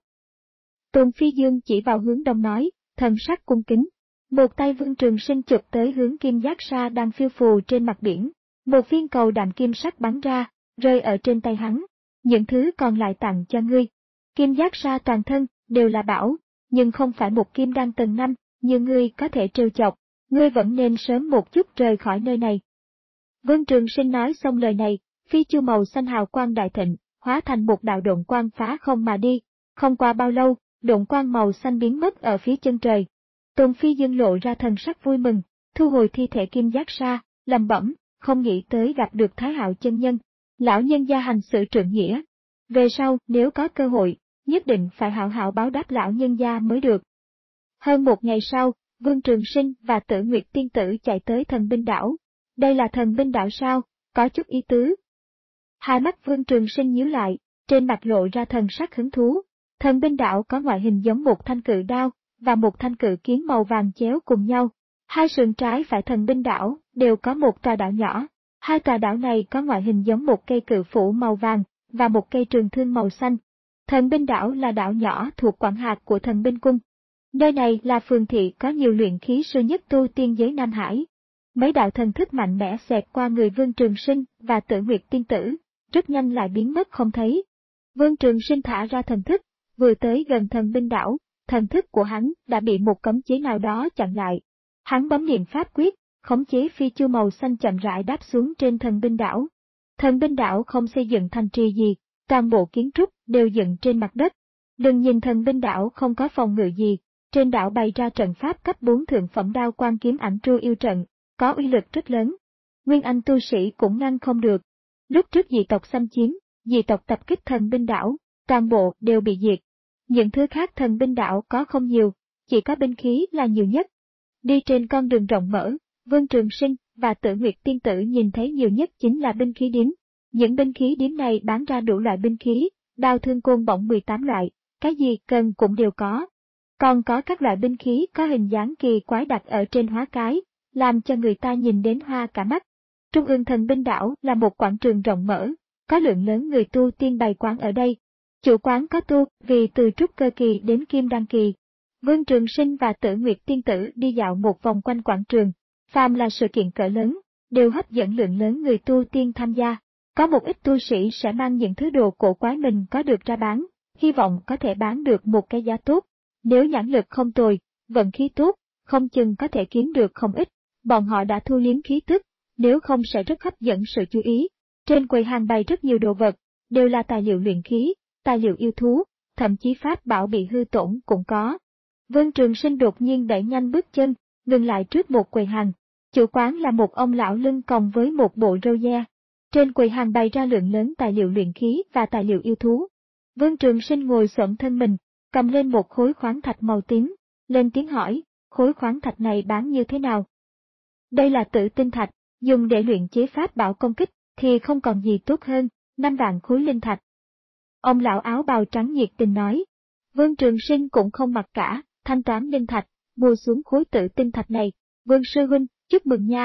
Tôn Phi Dương chỉ vào hướng đông nói, thần sắc cung kính. Một tay Vương Trường Sinh chụp tới hướng kim giác sa đang phiêu phù trên mặt biển. Một viên cầu đạm kim sắc bắn ra, rơi ở trên tay hắn. Những thứ còn lại tặng cho ngươi. Kim giác sa toàn thân, đều là bảo, nhưng không phải một kim đan tầng năm, như ngươi có thể trêu chọc. Ngươi vẫn nên sớm một chút rời khỏi nơi này. Vương Trường Sinh nói xong lời này, phi chu màu xanh hào quang đại thịnh, hóa thành một đạo độn quang phá không mà đi. Không qua bao lâu, độn quang màu xanh biến mất ở phía chân trời. Tôn Phi Dương lộ ra thần sắc vui mừng, thu hồi thi thể kim giác sa, lẩm bẩm, không nghĩ tới gặp được Thái Hạo chân nhân. Lão nhân gia hành sự trượng nghĩa. Về sau, nếu có cơ hội, nhất định phải hảo hảo báo đáp lão nhân gia mới được. Hơn một ngày sau, Vương Trường Sinh và Tử Nguyệt Tiên Tử chạy tới Thần Binh Đảo. Đây là Thần Binh Đảo sao? Có chút ý tứ. Hai mắt Vương Trường Sinh nhíu lại, trên mặt lộ ra thần sắc hứng thú. Thần Binh Đảo có ngoại hình giống một thanh cự đao, và một thanh cự kiếm màu vàng chéo cùng nhau. Hai sườn trái phải Thần Binh Đảo đều có một tòa đảo nhỏ. Hai tòa đảo này có ngoại hình giống một cây cự phủ màu vàng, và một cây trường thương màu xanh. Thần Binh Đảo là đảo nhỏ thuộc quản hạt của Thần Binh Cung. Nơi này là phường thị có nhiều luyện khí sư nhất tu tiên giới Nam Hải. Mấy đạo thần thức mạnh mẽ xẹt qua người Vương Trường Sinh và Tử Nguyệt Tiên Tử, rất nhanh lại biến mất không thấy. Vương Trường Sinh thả ra thần thức, vừa tới gần Thần Binh Đảo, thần thức của hắn đã bị một cấm chế nào đó chặn lại. Hắn bấm niệm pháp quyết, khống chế phi chu màu xanh chậm rãi đáp xuống trên Thần Binh Đảo. Thần Binh Đảo không xây dựng thành trì gì, toàn bộ kiến trúc đều dựng trên mặt đất. Đừng nhìn Thần Binh Đảo không có phòng ngự gì, trên đảo bày ra trận pháp cấp bốn thượng phẩm đao quang kiếm ảnh tru yêu trận, có uy lực rất lớn. Nguyên anh tu sĩ cũng ngăn không được. Lúc trước dị tộc xâm chiếm, dị tộc tập kích Thần Binh Đảo, toàn bộ đều bị diệt. Những thứ khác Thần Binh Đảo có không nhiều, chỉ có binh khí là nhiều nhất. Đi trên con đường rộng mở, Vương Trường Sinh và Tử Nguyệt Tiên Tử nhìn thấy nhiều nhất chính là binh khí điếm. Những binh khí điếm này bán ra đủ loại binh khí, đao thương côn bổng mười tám loại, cái gì cần cũng đều có. Còn có các loại binh khí có hình dáng kỳ quái đặt ở trên hóa cái, làm cho người ta nhìn đến hoa cả mắt. Trung ương Thần Binh Đảo là một quảng trường rộng mở, có lượng lớn người tu tiên bày quán ở đây. Chủ quán có tu vì từ trúc cơ kỳ đến kim đan kỳ. Vương Trường Sinh và Tử Nguyệt Tiên Tử đi dạo một vòng quanh quảng trường, phàm là sự kiện cỡ lớn, đều hấp dẫn lượng lớn người tu tiên tham gia. Có một ít tu sĩ sẽ mang những thứ đồ cổ quái mình có được ra bán, hy vọng có thể bán được một cái giá tốt. Nếu nhãn lực không tồi, vận khí tốt, không chừng có thể kiếm được không ít. Bọn họ đã thu liếm khí tức, nếu không sẽ rất hấp dẫn sự chú ý. Trên quầy hàng bày rất nhiều đồ vật, đều là tài liệu luyện khí, tài liệu yêu thú, thậm chí pháp bảo bị hư tổn cũng có. Vương Trường Sinh đột nhiên đẩy nhanh bước chân, ngừng lại trước một quầy hàng. Chủ quán là một ông lão lưng còng với một bộ râu da. Trên quầy hàng bày ra lượng lớn tài liệu luyện khí và tài liệu yêu thú. Vương Trường Sinh ngồi xổm thân mình, cầm lên một khối khoáng thạch màu tím, lên tiếng hỏi, khối khoáng thạch này bán như thế nào? Đây là tử tinh thạch, dùng để luyện chế pháp bảo công kích, thì không còn gì tốt hơn, năm vạn khối linh thạch. Ông lão áo bào trắng nhiệt tình nói. Vương Trường Sinh cũng không mặc cả, thanh toán linh thạch, mua xuống khối tử tinh thạch này. Vương sư huynh, chúc mừng nha.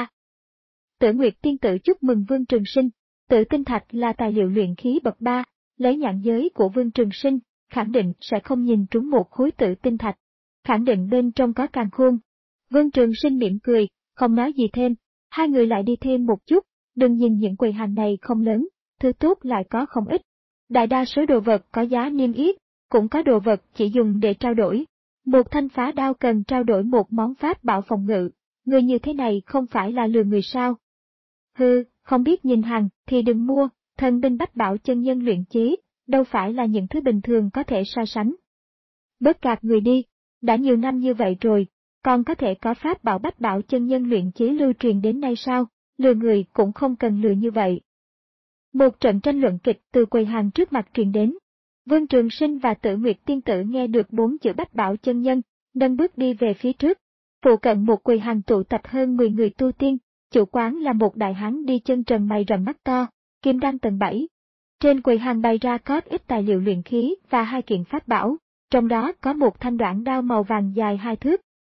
Tử Nguyệt Tiên Tử chúc mừng Vương Trường Sinh. Tử tinh thạch là tài liệu luyện khí bậc ba, lấy nhãn giới của Vương Trường Sinh, khẳng định sẽ không nhìn trúng một khối tử tinh thạch. Khẳng định bên trong có càn khôn. Vương Trường Sinh mỉm cười, không nói gì thêm. Hai người lại đi thêm một chút, đừng nhìn những quầy hàng này không lớn, thứ tốt lại có không ít. Đại đa số đồ vật có giá niêm yết, cũng có đồ vật chỉ dùng để trao đổi. Một thanh phá đao cần trao đổi một món pháp bảo phòng ngự, người như thế này không phải là lừa người sao? Hừ, không biết nhìn hàng thì đừng mua, thần binh bách bảo chân nhân luyện chế, đâu phải là những thứ bình thường có thể so sánh. Bớt gạt người đi, đã nhiều năm như vậy rồi, còn có thể có pháp bảo bách bảo chân nhân luyện chế lưu truyền đến nay sao? Lừa người cũng không cần lừa như vậy. Một trận tranh luận kịch từ quầy hàng trước mặt truyền đến. Vương Trường Sinh và Tử Nguyệt Tiên Tử nghe được bốn chữ bách bảo chân nhân, nâng bước đi về phía trước. Phụ cận một quầy hàng tụ tập hơn mười người tu tiên, chủ quán là một đại hán đi chân trần mày rậm mắt to, kim đan tầng bảy. Trên quầy hàng bày ra có ít tài liệu luyện khí và hai kiện pháp bảo, trong đó có một thanh đoạn đao màu vàng dài hai thước.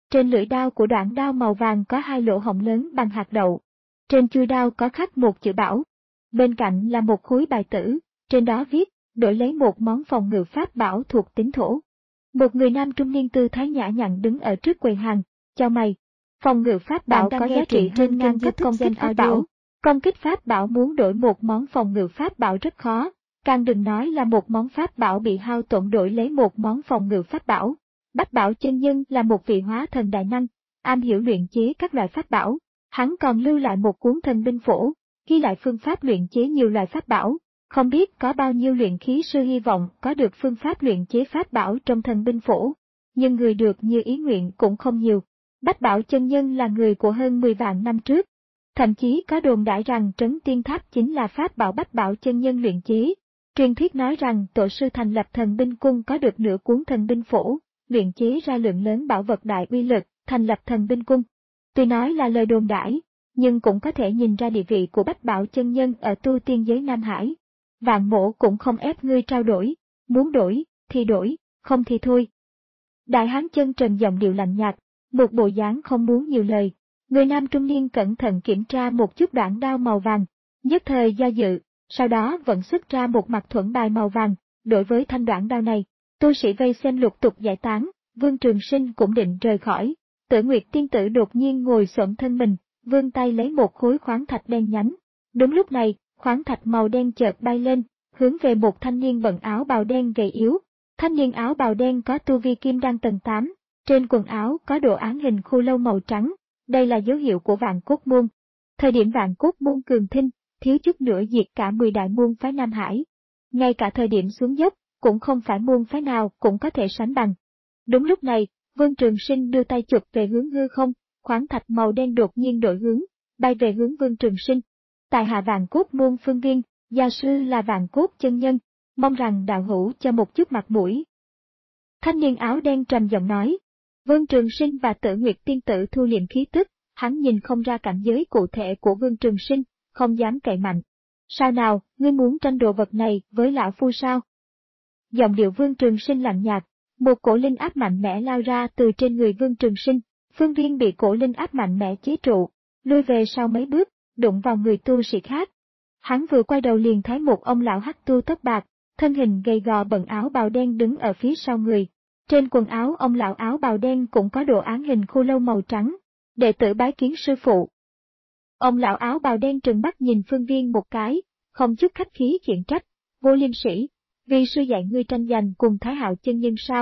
Trên lưỡi đao của đoạn đao màu vàng có hai lỗ hổng lớn bằng hạt đậu. Trên chuôi đao có khắc một chữ bảo. Bên cạnh là một khối bài tử, trên đó viết, đổi lấy một món phòng ngự pháp bảo thuộc tính thổ. Một người nam trung niên tư thái nhã nhặn đứng ở trước quầy hàng, chào mày. Phòng ngự pháp bảo có giá trị hơn ngang cấp công kích pháp bảo. Công kích pháp bảo muốn đổi một món phòng ngự pháp bảo rất khó, càng đừng nói là một món pháp bảo bị hao tổn đổi lấy một món phòng ngự pháp bảo. Bách Bảo chân nhân là một vị hóa thần đại năng, am hiểu luyện chế các loại pháp bảo. Hắn còn lưu lại một cuốn thần binh phổ, ghi lại phương pháp luyện chế nhiều loại pháp bảo. Không biết có bao nhiêu luyện khí sư hy vọng có được phương pháp luyện chế pháp bảo trong thần binh phổ, nhưng người được như ý nguyện cũng không nhiều. Bách Bảo chân nhân là người của hơn mười vạn năm trước. Thậm chí có đồn đại rằng Trấn Tiên Tháp chính là pháp bảo Bách Bảo chân nhân luyện chế. Truyền thuyết nói rằng tổ sư thành lập thần binh cung có được nửa cuốn thần binh phổ, luyện chế ra lượng lớn bảo vật đại uy lực, thành lập thần binh cung. Tuy nói là lời đồn đãi, nhưng cũng có thể nhìn ra địa vị của Bách Bảo chân nhân ở tu tiên giới Nam Hải. Vạn Mỗ cũng không ép ngươi trao đổi, muốn đổi, thì đổi, không thì thôi. Đại hán chân trần giọng điệu lạnh nhạt, một bộ dáng không muốn nhiều lời. Người nam trung niên cẩn thận kiểm tra một chút đoạn đao màu vàng, nhất thời do dự, sau đó vẫn xuất ra một mặt thuẫn bài màu vàng. Đối với thanh đoạn đao này, tu sĩ vây xem lục tục giải tán, Vương Trường Sinh cũng định rời khỏi. Tử Nguyệt tiên tử đột nhiên ngồi xổm thân mình, vươn tay lấy một khối khoáng thạch đen nhánh. Đúng lúc này, khoáng thạch màu đen chợt bay lên, hướng về một thanh niên bận áo bào đen gầy yếu. Thanh niên áo bào đen có tu vi kim đan tầng tám, trên quần áo có đồ án hình khô lâu màu trắng. Đây là dấu hiệu của Vạn Cốt môn. Thời điểm Vạn Cốt môn cường thịnh, thiếu chút nữa diệt cả mười đại môn phái Nam Hải. Ngay cả thời điểm xuống dốc, cũng không phải môn phái nào cũng có thể sánh bằng. Đúng lúc này, Vương Trường Sinh đưa tay chụp về hướng hư không, khoáng thạch màu đen đột nhiên đổi hướng, bay về hướng Vương Trường Sinh. Tại hạ Vạn Cốt môn phương viên, gia sư là Vạn Cốt chân nhân, mong rằng đạo hữu cho một chút mặt mũi. Thanh niên áo đen trầm giọng nói. Vương Trường Sinh và Tử Nguyệt tiên tử thu liệm khí tức, hắn nhìn không ra cảnh giới cụ thể của Vương Trường Sinh, không dám cậy mạnh. Sao nào, ngươi muốn tranh đồ vật này với lão phu sao? Giọng điệu Vương Trường Sinh lạnh nhạt, một cổ linh áp mạnh mẽ lao ra từ trên người Vương Trường Sinh, phương viên bị cổ linh áp mạnh mẽ chế trụ, lui về sau mấy bước, đụng vào người tu sĩ khác. Hắn vừa quay đầu liền thấy một ông lão hắc tu tóc bạc, thân hình gầy gò bận áo bào đen đứng ở phía sau người. Trên quần áo ông lão áo bào đen cũng có đồ án hình khô lâu màu trắng. Đệ tử bái kiến sư phụ. Ông lão áo bào đen trừng mắt nhìn phương viên một cái, không chút khách khí khiển trách. Vô liêm sĩ, vì sư dạy ngươi tranh giành cùng Thái Hạo chân nhân sao?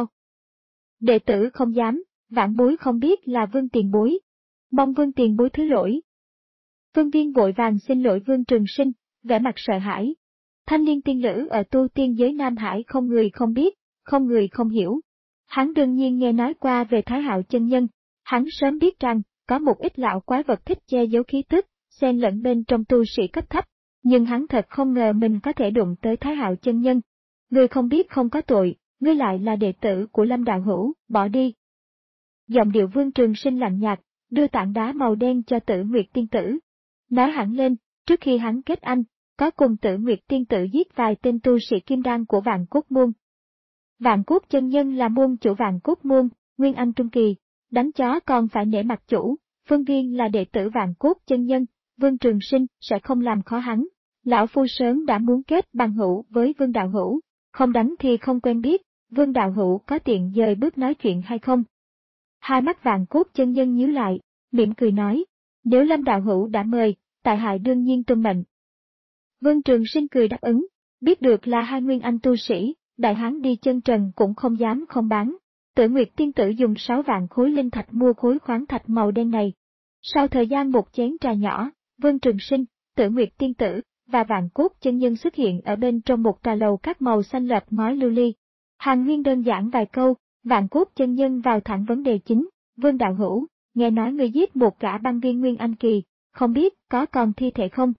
Đệ tử không dám, vãn bối không biết là Vương tiền bối. Mong Vương tiền bối thứ lỗi. Phương viên vội vàng xin lỗi Vương Trường Sinh, vẻ mặt sợ hãi. Thanh niên tiên nữ ở tu tiên giới Nam Hải không người không biết, không người không hiểu. Hắn đương nhiên nghe nói qua về Thái Hạo chân nhân, hắn sớm biết rằng, có một ít lão quái vật thích che giấu khí tức, xen lẫn bên trong tu sĩ cấp thấp, nhưng hắn thật không ngờ mình có thể đụng tới Thái Hạo chân nhân. Ngươi không biết không có tội, ngươi lại là đệ tử của Lâm đạo hữu, bỏ đi. Giọng điệu Vương Trường Sinh lạnh nhạt, đưa tảng đá màu đen cho Tử Nguyệt tiên tử. Nói hẳn lên, trước khi hắn kết anh, có cùng Tử Nguyệt tiên tử giết vài tên tu sĩ kim đan của Vạn Cốt môn. Vạn Cốt chân nhân là môn chủ Vạn Cốt môn, nguyên anh trung kỳ, đánh chó còn phải nể mặt chủ, phương viên là đệ tử Vạn Cốt chân nhân, Vương Trường Sinh sẽ không làm khó hắn. Lão phu sớm đã muốn kết bằng hữu với Vương đạo hữu, không đánh thì không quen biết, Vương đạo hữu có tiện dời bước nói chuyện hay không? Hai mắt Vạn Cốt chân nhân nhíu lại, mỉm cười nói, nếu Lâm đạo hữu đã mời, tại hạ đương nhiên tuân mệnh. Vương Trường Sinh cười đáp ứng, biết được là hai nguyên anh tu sĩ, đại hán đi chân trần cũng không dám không bán. Tử Nguyệt tiên tử dùng sáu vạn khối linh thạch mua khối khoáng thạch màu đen này. Sau thời gian một chén trà nhỏ, Vương Trường Sinh, Tử Nguyệt tiên tử và Vạn Cốt chân nhân xuất hiện ở bên trong một trà lầu các màu xanh lợp ngói lưu ly. Hàn Huyên đơn giản vài câu, Vạn Cốt chân nhân vào thẳng vấn đề chính. Vương đạo hữu, nghe nói người giết một gã băng viên nguyên anh kỳ, không biết có còn thi thể không?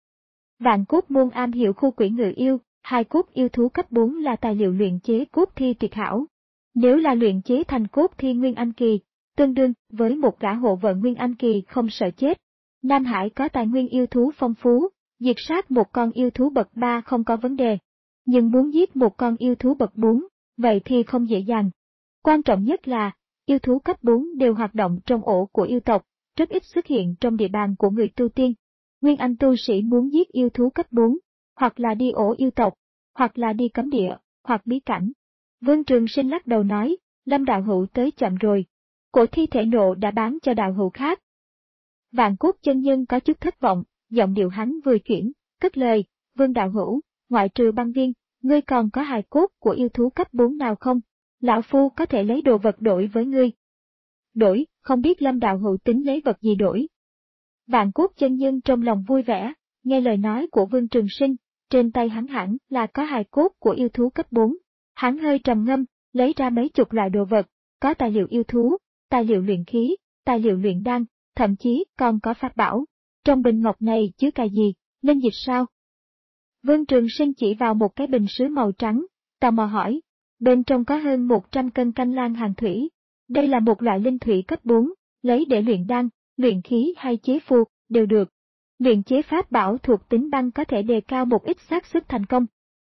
Vạn Cốt môn am hiểu khu quỷ ngự yêu, hai cốt yêu thú cấp bốn là tài liệu luyện chế cốt thi tuyệt hảo. Nếu là luyện chế thành cốt thi nguyên anh kỳ, tương đương với một gã hộ vận nguyên anh kỳ không sợ chết. Nam Hải có tài nguyên yêu thú phong phú, diệt sát một con yêu thú bậc ba không có vấn đề. Nhưng muốn giết một con yêu thú bậc bốn, vậy thì không dễ dàng. Quan trọng nhất là, Yêu thú cấp bốn đều hoạt động trong ổ của yêu tộc, rất ít xuất hiện trong địa bàn của người tu tiên. Nguyên Anh tu sĩ muốn giết yêu thú cấp bốn, hoặc là đi ổ yêu tộc, hoặc là đi cấm địa, hoặc bí cảnh. Vương Trường Sinh lắc đầu nói, Lâm đạo hữu tới chậm rồi. Cổ thi thể nộ đã bán cho đạo hữu khác. Vạn Cốt chân nhân có chút thất vọng, giọng điệu hắn vừa chuyển, cất lời, Vương đạo hữu, ngoại trừ băng viên, ngươi còn có hài cốt của yêu thú cấp bốn nào không? Lão phu có thể lấy đồ vật đổi với ngươi. Đổi, không biết Lâm đạo hữu tính lấy vật gì đổi. Vạn Cốt chân nhân trong lòng vui vẻ, nghe lời nói của Vương Trường Sinh, trên tay hắn hẳn là có hài cốt của yêu thú cấp bốn. Hắn hơi trầm ngâm, lấy ra mấy chục loại đồ vật, có tài liệu yêu thú, tài liệu luyện khí, tài liệu luyện đan, thậm chí còn có pháp bảo. Trong bình ngọc này chứa cái gì, linh dịch sao? Vương Trường Sinh chỉ vào một cái bình sứ màu trắng, tò mò hỏi, bên trong có hơn một trăm cân canh lan hàng thủy. Đây là một loại linh thủy cấp bốn, lấy để luyện đan, luyện khí hay chế phù, đều được. Luyện chế pháp bảo thuộc tính băng có thể đề cao một ít xác suất thành công.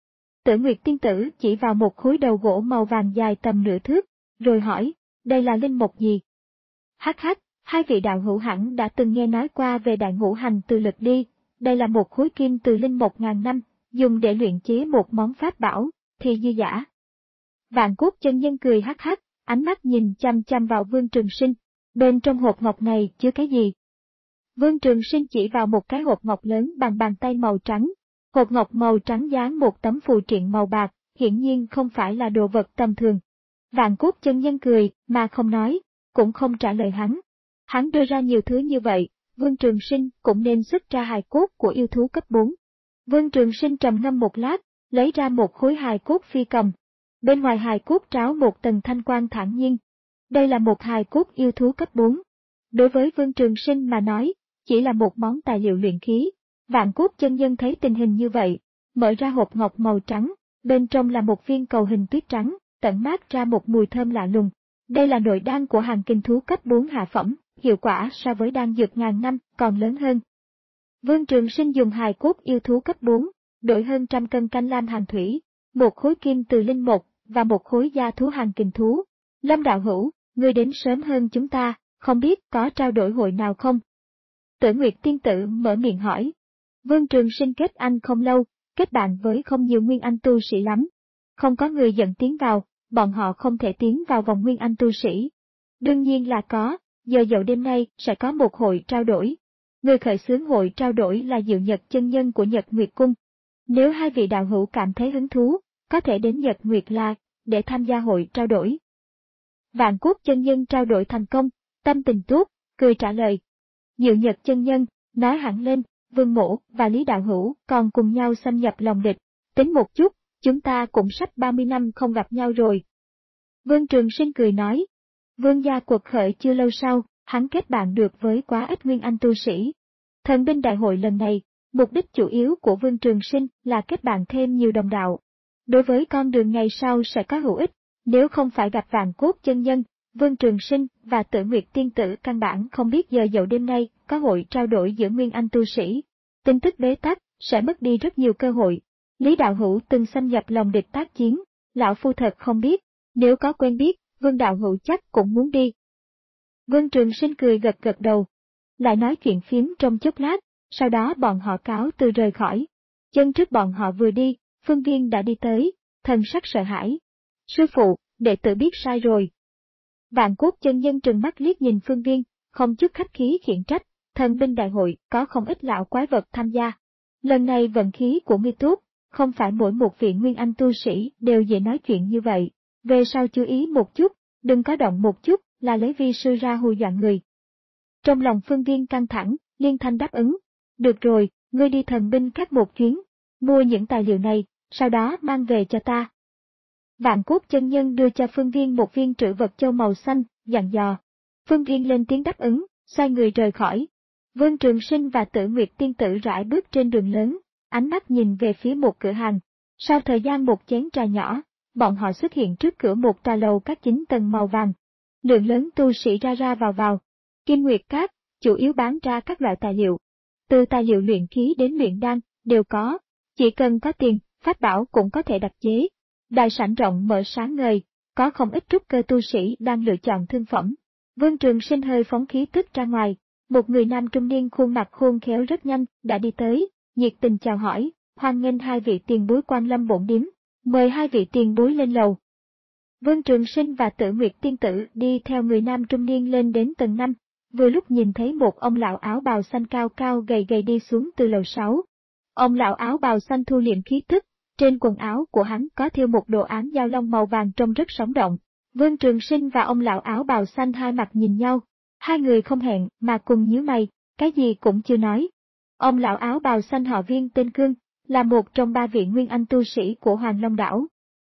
Tử Nguyệt tiên tử chỉ vào một khối đầu gỗ màu vàng dài tầm nửa thước, rồi hỏi, đây là linh mộc gì? Hắc hắc, hai vị đạo hữu hẳn đã từng nghe nói qua về đại ngũ hành từ lực đi, đây là một khối kim từ linh mộc ngàn năm, dùng để luyện chế một món pháp bảo, thì dư giả. Vạn Cốt chân nhân cười hắc hắc, ánh mắt nhìn chăm chăm vào Vương Trường Sinh, bên trong hộp ngọc này chứa cái gì? Vương Trường Sinh chỉ vào một cái hộp ngọc lớn bằng bàn tay màu trắng. Hộp ngọc màu trắng dán một tấm phù triện màu bạc, hiển nhiên không phải là đồ vật tầm thường. Vạn Cốt chân nhân cười, mà không nói, cũng không trả lời hắn. Hắn đưa ra nhiều thứ như vậy, Vương Trường Sinh cũng nên xuất ra hài cốt của yêu thú cấp bốn. Vương Trường Sinh trầm ngâm một lát, lấy ra một khối hài cốt phi cầm. Bên ngoài hài cốt tráo một tầng thanh quang thản nhiên. Đây là một hài cốt yêu thú cấp bốn. Đối với Vương Trường Sinh mà nói, chỉ là một món tài liệu luyện khí. Vạn Cốt chân nhân thấy tình hình như vậy, mở ra hộp ngọc màu trắng, bên trong là một viên cầu hình tuyết trắng, tản mát ra một mùi thơm lạ lùng. Đây là nội đan của hàng kinh thú cấp bốn hạ phẩm, hiệu quả so với đan dược ngàn năm còn lớn hơn. Vương Trường Sinh dùng hài cốt yêu thú cấp bốn, đổi hơn trăm cân canh lam hàng thủy, một khối kim từ linh mộc và một khối da thú hàng kinh thú. Lâm đạo hữu, ngươi đến sớm hơn chúng ta, không biết có trao đổi hội nào không? Tử Nguyệt tiên tử mở miệng hỏi. Vương Trường Sinh kết anh không lâu, kết bạn với không nhiều nguyên anh tu sĩ lắm. Không có người dẫn tiến vào, bọn họ không thể tiến vào vòng nguyên anh tu sĩ. Đương nhiên là có, giờ dậu đêm nay sẽ có một hội trao đổi. Người khởi xướng hội trao đổi là Diệu Nhật chân nhân của Nhật Nguyệt Cung. Nếu hai vị đạo hữu cảm thấy hứng thú, có thể đến Nhật Nguyệt Lạc để tham gia hội trao đổi. Vạn Cốt chân nhân trao đổi thành công, tâm tình tốt, cười trả lời. Diệu Nhật chân nhân nói hẳn lên. Vương Mỗ và Lý Đạo Hữu còn cùng nhau xâm nhập lòng địch, tính một chút, chúng ta cũng sắp ba mươi năm không gặp nhau rồi. Vương Trường Sinh cười nói, Vương gia cuộc khởi chưa lâu sau, hắn kết bạn được với quá ít nguyên anh tu sĩ. Thần binh đại hội lần này, mục đích chủ yếu của Vương Trường Sinh là kết bạn thêm nhiều đồng đạo. Đối với con đường ngày sau sẽ có hữu ích, nếu không phải gặp Vạn Cốt chân nhân, Vương Trường Sinh và Tử Nguyệt tiên tử căn bản không biết giờ dậu đêm nay có hội trao đổi giữa nguyên anh tu sĩ. Tin tức bế tắc sẽ mất đi rất nhiều cơ hội. Lý đạo hữu từng xâm nhập lòng địch tác chiến, lão phu thật không biết, nếu có quen biết, Vương đạo hữu chắc cũng muốn đi. Vương Trường Sinh cười gật gật đầu, lại nói chuyện phiếm trong chốc lát, sau đó bọn họ cáo từ rời khỏi. Chân trước bọn họ vừa đi, Phương Viên đã đi tới, thần sắc sợ hãi. Sư phụ, đệ tử biết sai rồi. Vạn Cốt chân nhân trừng mắt liếc nhìn Phương Viên, không chút khách khí khiển trách, thần binh đại hội có không ít lão quái vật tham gia. Lần này vận khí của ngươi tốt, không phải mỗi một vị nguyên anh tu sĩ đều dễ nói chuyện như vậy, về sau chú ý một chút, đừng có động một chút là lấy vi sư ra hù dọa người. Trong lòng Phương Viên căng thẳng, liên thanh đáp ứng, được rồi, ngươi đi thần binh các một chuyến, mua những tài liệu này, sau đó mang về cho ta. Vạn Cốt chân nhân đưa cho Phương Viên một viên trữ vật châu màu xanh, dặn dò. Phương Viên lên tiếng đáp ứng, xoay người rời khỏi. Vương Trường Sinh và Tử Nguyệt tiên tử rải bước trên đường lớn, ánh mắt nhìn về phía một cửa hàng. Sau thời gian một chén trà nhỏ, bọn họ xuất hiện trước cửa một tòa lầu các chín tầng màu vàng. Lượng lớn tu sĩ ra ra vào vào. Kim Nguyệt Các, chủ yếu bán ra các loại tài liệu. Từ tài liệu luyện khí đến luyện đan, đều có. Chỉ cần có tiền, pháp bảo cũng có thể đặt chế. Đại sảnh rộng mở sáng ngời, có không ít trúc cơ tu sĩ đang lựa chọn thương phẩm. Vương Trường Sinh hơi phóng khí tức ra ngoài, một người nam trung niên khuôn mặt khôn khéo rất nhanh đã đi tới, nhiệt tình chào hỏi, hoan nghênh hai vị tiền bối quan lâm bổn điếm, mời hai vị tiền bối lên lầu. Vương Trường Sinh và Tử Nguyệt tiên tử đi theo người nam trung niên lên đến tầng năm, vừa lúc nhìn thấy một ông lão áo bào xanh cao cao gầy gầy đi xuống từ lầu sáu. Ông lão áo bào xanh thu liệm khí tức, trên quần áo của hắn có thêu một đồ án dao long màu vàng trông rất sống động. Vương Trường Sinh và ông lão áo bào xanh hai mặt nhìn nhau, hai người không hẹn mà cùng nhíu mày, cái gì cũng chưa nói. Ông lão áo bào xanh họ Viên tên Cương, là một trong ba vị nguyên anh tu sĩ của Hoàng Long đảo.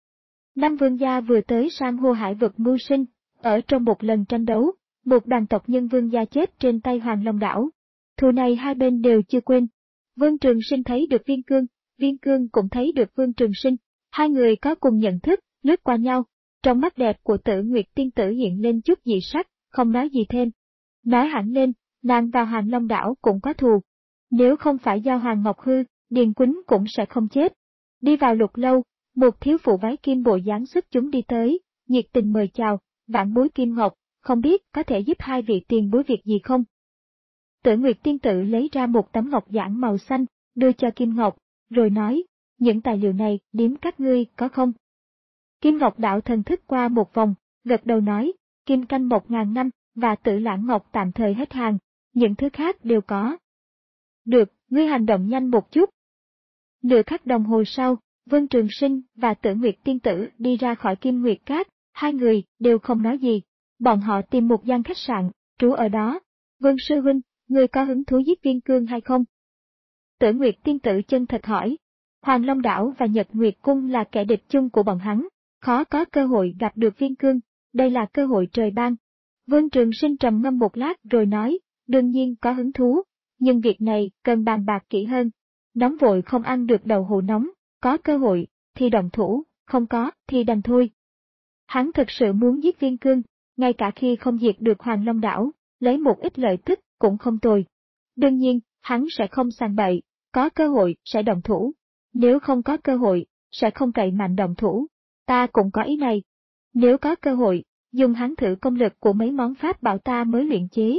Năm vương gia vừa tới sang hô hải vực mưu sinh, ở trong một lần tranh đấu, một đoàn tộc nhân vương gia chết trên tay Hoàng Long đảo. Thù này hai bên đều chưa quên. Vương Trường Sinh thấy được Viên Cương, Viên Cương cũng thấy được Vương Trường Sinh, hai người có cùng nhận thức, lướt qua nhau. Trong mắt đẹp của Tử Nguyệt tiên tử hiện lên chút dị sắc, không nói gì thêm. Nói hẳn lên, nàng vào Hoàng Long đảo cũng có thù. Nếu không phải do Hoàng Ngọc Hư, Điền Quýnh cũng sẽ không chết. Đi vào Lục lâu, một thiếu phụ váy kim bộ dáng xuất chúng đi tới, nhiệt tình mời chào, vãn bối Kim Ngọc, không biết có thể giúp hai vị tiền bối việc gì không? Tử Nguyệt tiên tử lấy ra một tấm ngọc giản màu xanh, đưa cho Kim Ngọc, rồi nói, những tài liệu này điếm các ngươi có không? Kim Ngọc đạo thần thức qua một vòng, gật đầu nói, kim canh một ngàn năm, và Tử Lãng Ngọc tạm thời hết hàng, những thứ khác đều có. Được, ngươi hành động nhanh một chút. Nửa khắc đồng hồ sau, Vương Trường Sinh và Tử Nguyệt tiên tử đi ra khỏi Kim Nguyệt Cát, hai người đều không nói gì. Bọn họ tìm một gian khách sạn, trú ở đó. Vương sư huynh, ngươi có hứng thú giết Viên Cương hay không? Tử Nguyệt tiên tử chân thật hỏi. Hoàng Long đảo và Nhật Nguyệt cung là kẻ địch chung của bọn hắn, khó có cơ hội gặp được Viên Cương, đây là cơ hội trời ban. Vương Trường Sinh trầm ngâm một lát rồi nói, đương nhiên có hứng thú, nhưng việc này cần bàn bạc kỹ hơn. Nóng vội không ăn được đậu hũ nóng, có cơ hội thì động thủ, không có thì đành thôi. Hắn thực sự muốn giết Viên Cương, ngay cả khi không diệt được Hoàng Long đảo, lấy một ít lợi tức cũng không tồi. Đương nhiên, hắn sẽ không sàng bậy, có cơ hội sẽ động thủ. Nếu không có cơ hội, sẽ không cậy mạnh động thủ. Ta cũng có ý này. Nếu có cơ hội, dùng hắn thử công lực của mấy món pháp bảo ta mới luyện chế.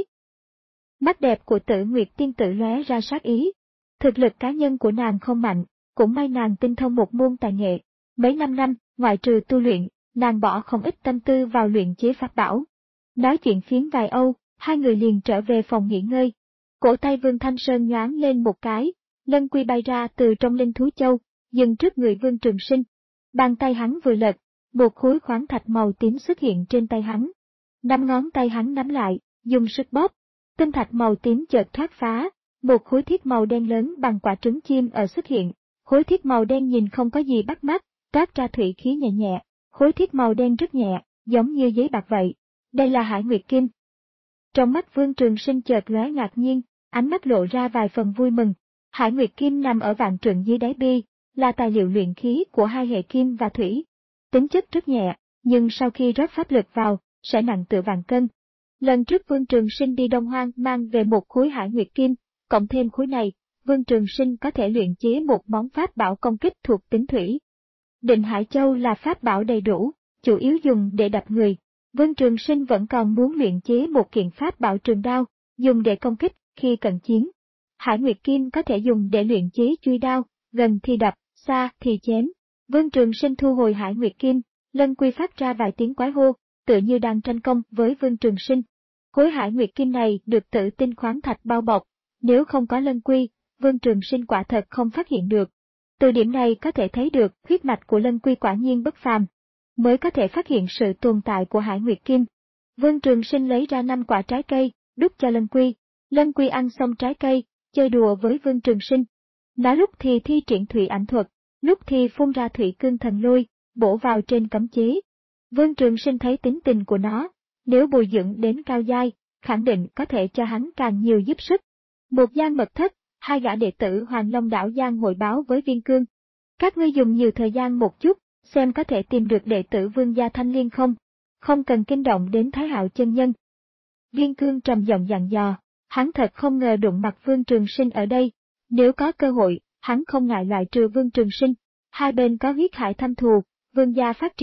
Mắt đẹp của Tử Nguyệt tiên tử lóe ra sát ý. Thực lực cá nhân của nàng không mạnh, cũng may nàng tinh thông một môn tài nghệ. Mấy năm năm, ngoại trừ tu luyện, nàng bỏ không ít tâm tư vào luyện chế pháp bảo. Nói chuyện phiếm vài âu, hai người liền trở về phòng nghỉ ngơi. Cổ tay Vương Thanh Sơn nhoáng lên một cái, lân quy bay ra từ trong linh thú châu, dừng trước người Vương Trường Sinh. Bàn tay hắn vừa lật, một khối khoáng thạch màu tím xuất hiện trên tay hắn. Năm ngón tay hắn nắm lại, dùng sức bóp. Tinh thạch màu tím chợt thoát phá, một khối thiết màu đen lớn bằng quả trứng chim ở xuất hiện. Khối thiết màu đen nhìn không có gì bắt mắt, toát ra thủy khí nhẹ nhẹ. Khối thiết màu đen rất nhẹ, giống như giấy bạc vậy. Đây là Hải Nguyệt Kim. Trong mắt Vương Trường Sinh chợt lóe ngạc nhiên, ánh mắt lộ ra vài phần vui mừng. Hải Nguyệt Kim nằm ở vạn trượng dưới đáy bi, là tài liệu luyện khí của hai hệ kim và thủy. Tính chất rất nhẹ, nhưng sau khi rót pháp lực vào, sẽ nặng tựa vạn cân. Lần trước Vương Trường Sinh đi Đông Hoang mang về một khối Hải Nguyệt Kim, cộng thêm khối này, Vương Trường Sinh có thể luyện chế một món pháp bảo công kích thuộc tính thủy. Định Hải Châu là pháp bảo đầy đủ, chủ yếu dùng để đập người. Vương Trường Sinh vẫn còn muốn luyện chế một kiện pháp bảo trường đao, dùng để công kích khi cận chiến. Hải Nguyệt Kim có thể dùng để luyện chế chuôi đao, gần thì đập, xa thì chém. Vương Trường Sinh thu hồi Hải Nguyệt Kim, lân quy phát ra vài tiếng quái hô, tựa như đang tranh công với Vương Trường Sinh. Khối Hải Nguyệt Kim này được tự tinh khoáng thạch bao bọc, nếu không có lân quy, Vương Trường Sinh quả thật không phát hiện được. Từ điểm này có thể thấy được huyết mạch của lân quy quả nhiên bất phàm, mới có thể phát hiện sự tồn tại của Hải Nguyệt Kim. Vương Trường Sinh lấy ra năm quả trái cây, đút cho lân quy. Lân quy ăn xong trái cây, chơi đùa với Vương Trường Sinh. Nó lúc thì thi triển thủy ảnh thuật, lúc thì phun ra thủy cương thần lôi, bổ vào trên cấm chế. Vương Trường Sinh thấy tính tình của nó, nếu bồi dưỡng đến cao giai, khẳng định có thể cho hắn càng nhiều giúp sức. Một gian mật thất, hai gã đệ tử Hoàng Long đảo Giang hội báo với Viên Cương. Các ngươi dùng nhiều thời gian một chút, xem có thể tìm được đệ tử Vương gia Thanh Liên không? Không cần kinh động đến Thái Hạo chân nhân. Viên Cương trầm giọng dặn dò, hắn thật không ngờ đụng mặt Vương Trường Sinh ở đây. Nếu có cơ hội, hắn không ngại loại trừ Vương Trường Sinh. Hai bên có huyết hải thâm thù, Vương gia phát triển,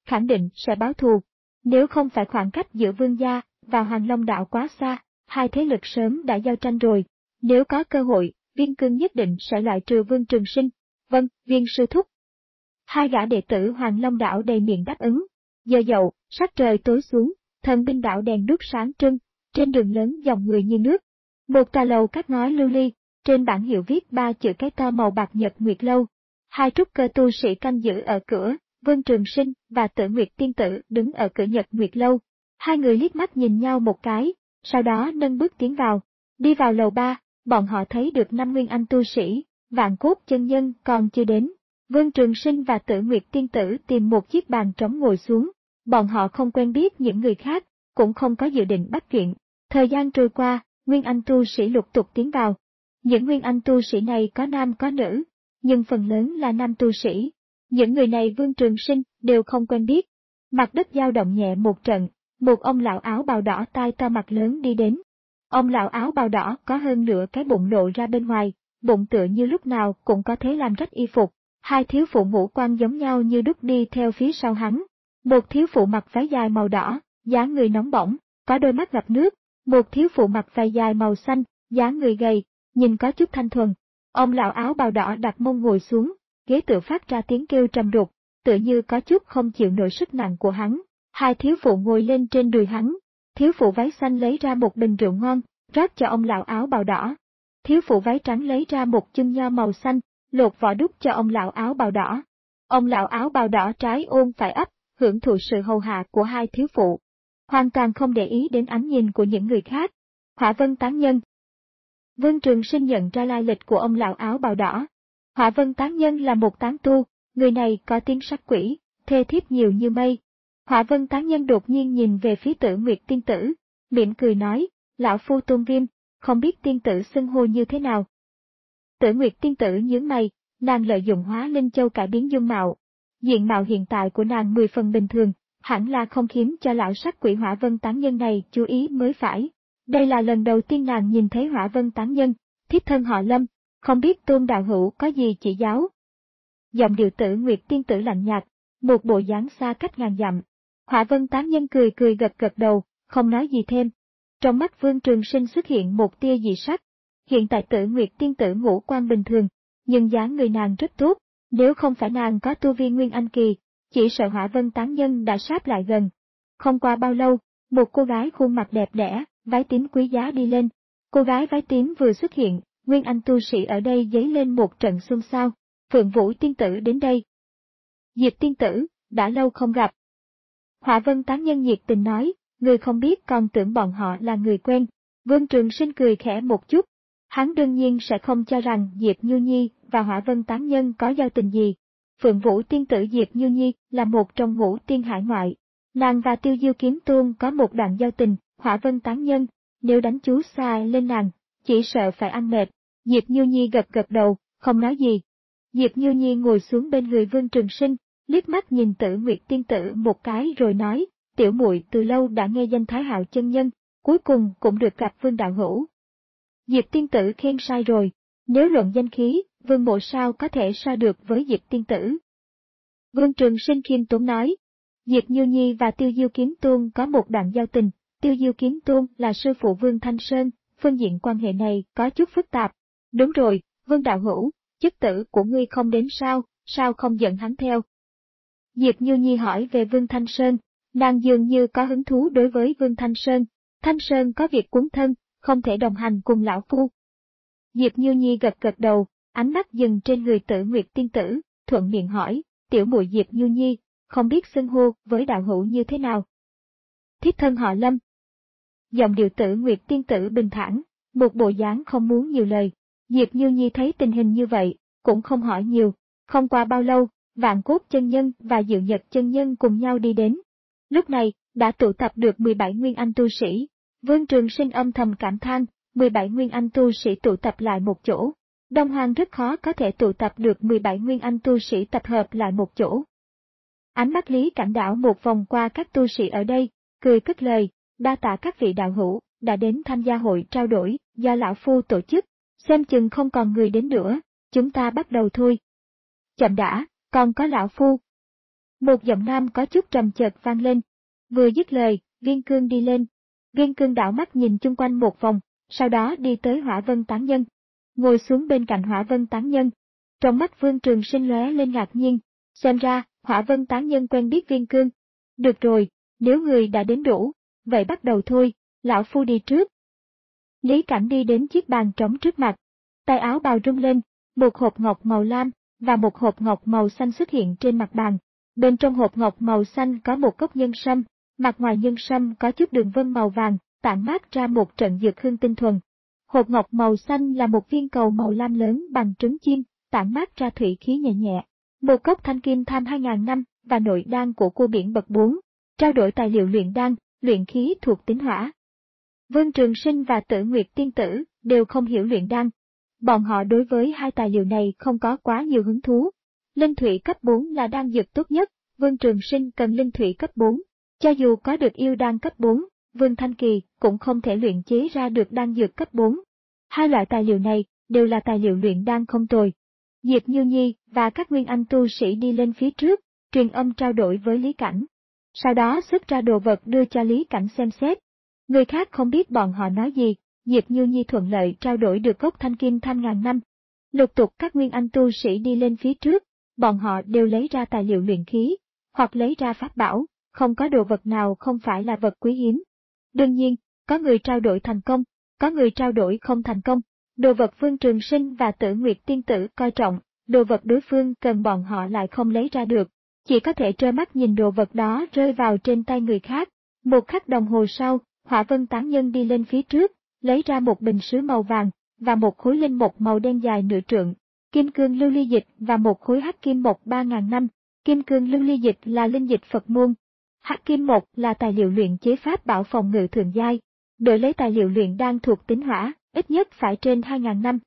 khẳng định sẽ báo thù. Nếu không phải khoảng cách giữa Vương gia và Hoàng Long Đạo quá xa, hai thế lực sớm đã giao tranh rồi. Nếu có cơ hội, Viên Cương nhất định sẽ loại trừ Vương Trường Sinh. Vâng, Viên sư thúc. Hai gã đệ tử Hoàng Long Đạo đầy miệng đáp ứng. Giờ dậu, sắc trời tối xuống, thần binh đạo đèn đuốc sáng trưng, trên đường lớn dòng người như nước. Một tòa lầu các ngói lưu ly, trên bảng hiệu viết ba chữ cái to màu bạc Nhật Nguyệt Lâu. Hai trúc cơ tu sĩ canh giữ ở cửa, Vương Trường Sinh và Tử Nguyệt Tiên Tử đứng ở cửa Nhật Nguyệt Lâu. Hai người liếc mắt nhìn nhau một cái, sau đó nâng bước tiến vào. Đi vào lầu ba, bọn họ thấy được năm nguyên anh tu sĩ, Vạn Cốt chân nhân còn chưa đến. Vương Trường Sinh và Tử Nguyệt Tiên Tử tìm một chiếc bàn trống ngồi xuống. Bọn họ không quen biết những người khác, cũng không có dự định bắt chuyện. Thời gian trôi qua, nguyên anh tu sĩ lục tục tiến vào. Những nguyên anh tu sĩ này có nam có nữ, nhưng phần lớn là nam tu sĩ. Những người này Vương Trường Sinh đều không quen biết. Mặt đất dao động nhẹ một trận, một ông lão áo bào đỏ tai to mặt lớn đi đến. Ông lão áo bào đỏ có hơn nửa cái bụng lộ ra bên ngoài, bụng tựa như lúc nào cũng có thể làm rách y phục. Hai thiếu phụ ngũ quan giống nhau như đúc đi theo phía sau hắn. Một thiếu phụ mặc váy dài màu đỏ, dáng người nóng bỏng, có đôi mắt ngập nước. Một thiếu phụ mặc váy dài màu xanh, dáng người gầy, nhìn có chút thanh thuần. Ông lão áo bào đỏ đặt mông ngồi xuống, ghế tựa phát ra tiếng kêu trầm đục, tựa như có chút không chịu nổi sức nặng của hắn. Hai thiếu phụ ngồi lên trên đùi hắn. Thiếu phụ váy xanh lấy ra một bình rượu ngon, rót cho ông lão áo bào đỏ. Thiếu phụ váy trắng lấy ra một chum nho màu xanh, lột vỏ đút cho ông lão áo bào đỏ. Ông lão áo bào đỏ trái ôm phải ấp, hưởng thụ sự hầu hạ của hai thiếu phụ. Hoàn toàn không để ý đến ánh nhìn của những người khác. Hỏa Vân tán nhân. Vương Trường Sinh nhận ra lai lịch của ông lão áo bào đỏ. Hỏa Vân tán nhân là một tán tu, người này có tiếng sắc quỷ, thê thiếp nhiều như mây. Hỏa Vân tán nhân đột nhiên nhìn về phía Tử Nguyệt Tiên Tử, mỉm cười nói, lão phu tôn viêm, không biết tiên tử xưng hô như thế nào. Tử Nguyệt Tiên Tử nhướng mày, nàng lợi dụng hóa linh châu cải biến dung mạo. Diện mạo hiện tại của nàng mười phần bình thường, hẳn là không khiến cho lão sắc quỷ Hỏa Vân tán nhân này chú ý mới phải. Đây là lần đầu tiên nàng nhìn thấy Hỏa Vân tán nhân, thiếp thân họ Lâm, không biết tôn đạo hữu có gì chỉ giáo. Giọng điệu Tử Nguyệt Tiên Tử lạnh nhạt, một bộ dáng xa cách ngàn dặm. Hỏa Vân tán nhân cười cười gật gật đầu, không nói gì thêm. Trong mắt Vương Trường Sinh xuất hiện một tia dị sắc. Hiện tại Tử Nguyệt Tiên Tử ngũ quan bình thường, nhưng dáng người nàng rất tốt, nếu không phải nàng có tu vi Nguyên Anh kỳ, chỉ sợ Hỏa Vân tán nhân đã sáp lại gần. Không qua bao lâu, một cô gái khuôn mặt đẹp đẽ, váy tím quý giá đi lên. Cô gái váy tím vừa xuất hiện, Nguyên Anh tu sĩ ở đây dấy lên một trận xôn xao. Phượng Vũ Tiên Tử đến đây. Diệp Tiên Tử, đã lâu không gặp. Hỏa Vân tán nhân nhiệt tình nói, người không biết còn tưởng bọn họ là người quen. Vương Trường Sinh cười khẽ một chút. Hắn đương nhiên sẽ không cho rằng Diệp Như Nhi và Hỏa Vân tán nhân có giao tình gì. Phượng Vũ Tiên Tử Diệp Như Nhi là một trong ngũ tiên hải ngoại. Nàng và Tiêu Diêu Kiếm Tôn có một đoạn giao tình. Hỏa Vân tán nhân, nếu đánh chú sai lên nàng, chỉ sợ phải ăn mệt. Diệp Như Nhi gật gật đầu, không nói gì. Diệp Như Nhi ngồi xuống bên người Vương Trường Sinh, liếc mắt nhìn Tử Nguyệt Tiên Tử một cái rồi nói, tiểu muội từ lâu đã nghe danh Thái Hạo chân nhân, cuối cùng cũng được gặp Vương đạo hữu. Diệp Tiên Tử khen sai rồi, nếu luận danh khí, Vương mộ sao có thể so được với Diệp Tiên Tử. Vương Trường Sinh khiêm tốn nói, Diệp Như Nhi và Tiêu Diêu Kiếm Tôn có một đoạn giao tình, Tiêu Diêu Kiếm Tôn là sư phụ Vương Thanh Sơn, phương diện quan hệ này có chút phức tạp. Đúng rồi, Vương đạo hữu, chức tử của ngươi không đến sao, sao không dẫn hắn theo? Diệp Như Nhi hỏi về Vương Thanh Sơn, nàng dường như có hứng thú đối với Vương Thanh Sơn. Thanh Sơn có việc cuốn thân, không thể đồng hành cùng lão phu. Diệp Như Nhi gật gật đầu, ánh mắt dừng trên người Tử Nguyệt Tiên Tử, thuận miệng hỏi, tiểu muội Diệp Như Nhi, không biết xưng hô với đạo hữu như thế nào? Thiếp thân họ Lâm. Giọng điệu Tử Nguyệt Tiên Tử bình thản, một bộ dáng không muốn nhiều lời. Diệp Như Nhi thấy tình hình như vậy, cũng không hỏi nhiều. Không qua bao lâu, Vạn Cốt chân nhân và Diệu Nhật chân nhân cùng nhau đi đến. Lúc này, đã tụ tập được mười bảy nguyên anh tu sĩ. Vương Trường Sinh âm thầm cảm than, mười bảy nguyên anh tu sĩ tụ tập lại một chỗ. Đông Hoang rất khó có thể tụ tập được mười bảy nguyên anh tu sĩ tập hợp lại một chỗ. Ánh mắt Lý Cảnh đảo một vòng qua các tu sĩ ở đây, cười cất lời, đa tạ các vị đạo hữu, đã đến tham gia hội trao đổi, do lão phu tổ chức, xem chừng không còn người đến nữa, chúng ta bắt đầu thôi. Chậm đã, còn có lão phu. Một giọng nam có chút trầm chợt vang lên. Vừa dứt lời, Viên Cương đi lên. Viên Cương đảo mắt nhìn chung quanh một vòng, sau đó đi tới Hỏa Vân Tán Nhân. Ngồi xuống bên cạnh Hỏa Vân Tán Nhân. Trong mắt Vương Trường Sinh lóe lên ngạc nhiên, xem ra, Hỏa Vân Tán Nhân quen biết Viên Cương. Được rồi, nếu người đã đến đủ, vậy bắt đầu thôi, lão phu đi trước. Lý Cảnh đi đến chiếc bàn trống trước mặt. Tay áo bào rung lên, một hộp ngọc màu lam và một hộp ngọc màu xanh xuất hiện trên mặt bàn. Bên trong hộp ngọc màu xanh có một cốc nhân sâm, mặt ngoài nhân sâm có chút đường vân màu vàng, tản mát ra một trận dược hương tinh thuần. Hộp ngọc màu xanh là một viên cầu màu lam lớn bằng trứng chim, tản mát ra thủy khí nhẹ nhẹ. Một cốc thanh kim tham hai ngàn năm và nội đan của cô biển bậc bốn, trao đổi tài liệu luyện đan, luyện khí thuộc tính hỏa. Vương Trường Sinh và Tử Nguyệt Tiên Tử đều không hiểu luyện đan. Bọn họ đối với hai tài liệu này không có quá nhiều hứng thú. Linh thủy cấp bốn là đan dược tốt nhất, Vương Trường Sinh cần linh thủy cấp bốn. Cho dù có được yêu đan cấp bốn, Vương Thanh Kỳ cũng không thể luyện chế ra được đan dược cấp bốn. Hai loại tài liệu này đều là tài liệu luyện đan không tồi. Diệp Như Nhi và các nguyên anh tu sĩ đi lên phía trước, truyền âm trao đổi với Lý Cảnh. Sau đó xuất ra đồ vật đưa cho Lý Cảnh xem xét. Người khác không biết bọn họ nói gì, Diệp Như Nhi thuận lợi trao đổi được cốc thanh kim tham ngàn năm. Lục tục các nguyên anh tu sĩ đi lên phía trước, bọn họ đều lấy ra tài liệu luyện khí, hoặc lấy ra pháp bảo, không có đồ vật nào không phải là vật quý hiếm. Đương nhiên, có người trao đổi thành công, có người trao đổi không thành công. Đồ vật Vương Trường Sinh và Tử Nguyệt Tiên Tử coi trọng, đồ vật đối phương cần bọn họ lại không lấy ra được, chỉ có thể trơ mắt nhìn đồ vật đó rơi vào trên tay người khác. Một khắc đồng hồ sau, Hỏa Vân Tán Nhân đi lên phía trước, lấy ra một bình sứ màu vàng, và một khối linh mục màu đen dài nửa trượng, kim cương lưu ly dịch và một khối hắc kim mộc ba ngàn năm. Kim cương lưu ly dịch là linh dịch Phật môn, hắc kim mộc là tài liệu luyện chế pháp bảo phòng ngự thượng giai, đổi lấy tài liệu luyện đan thuộc tính hỏa, ít nhất phải trên hai ngàn năm.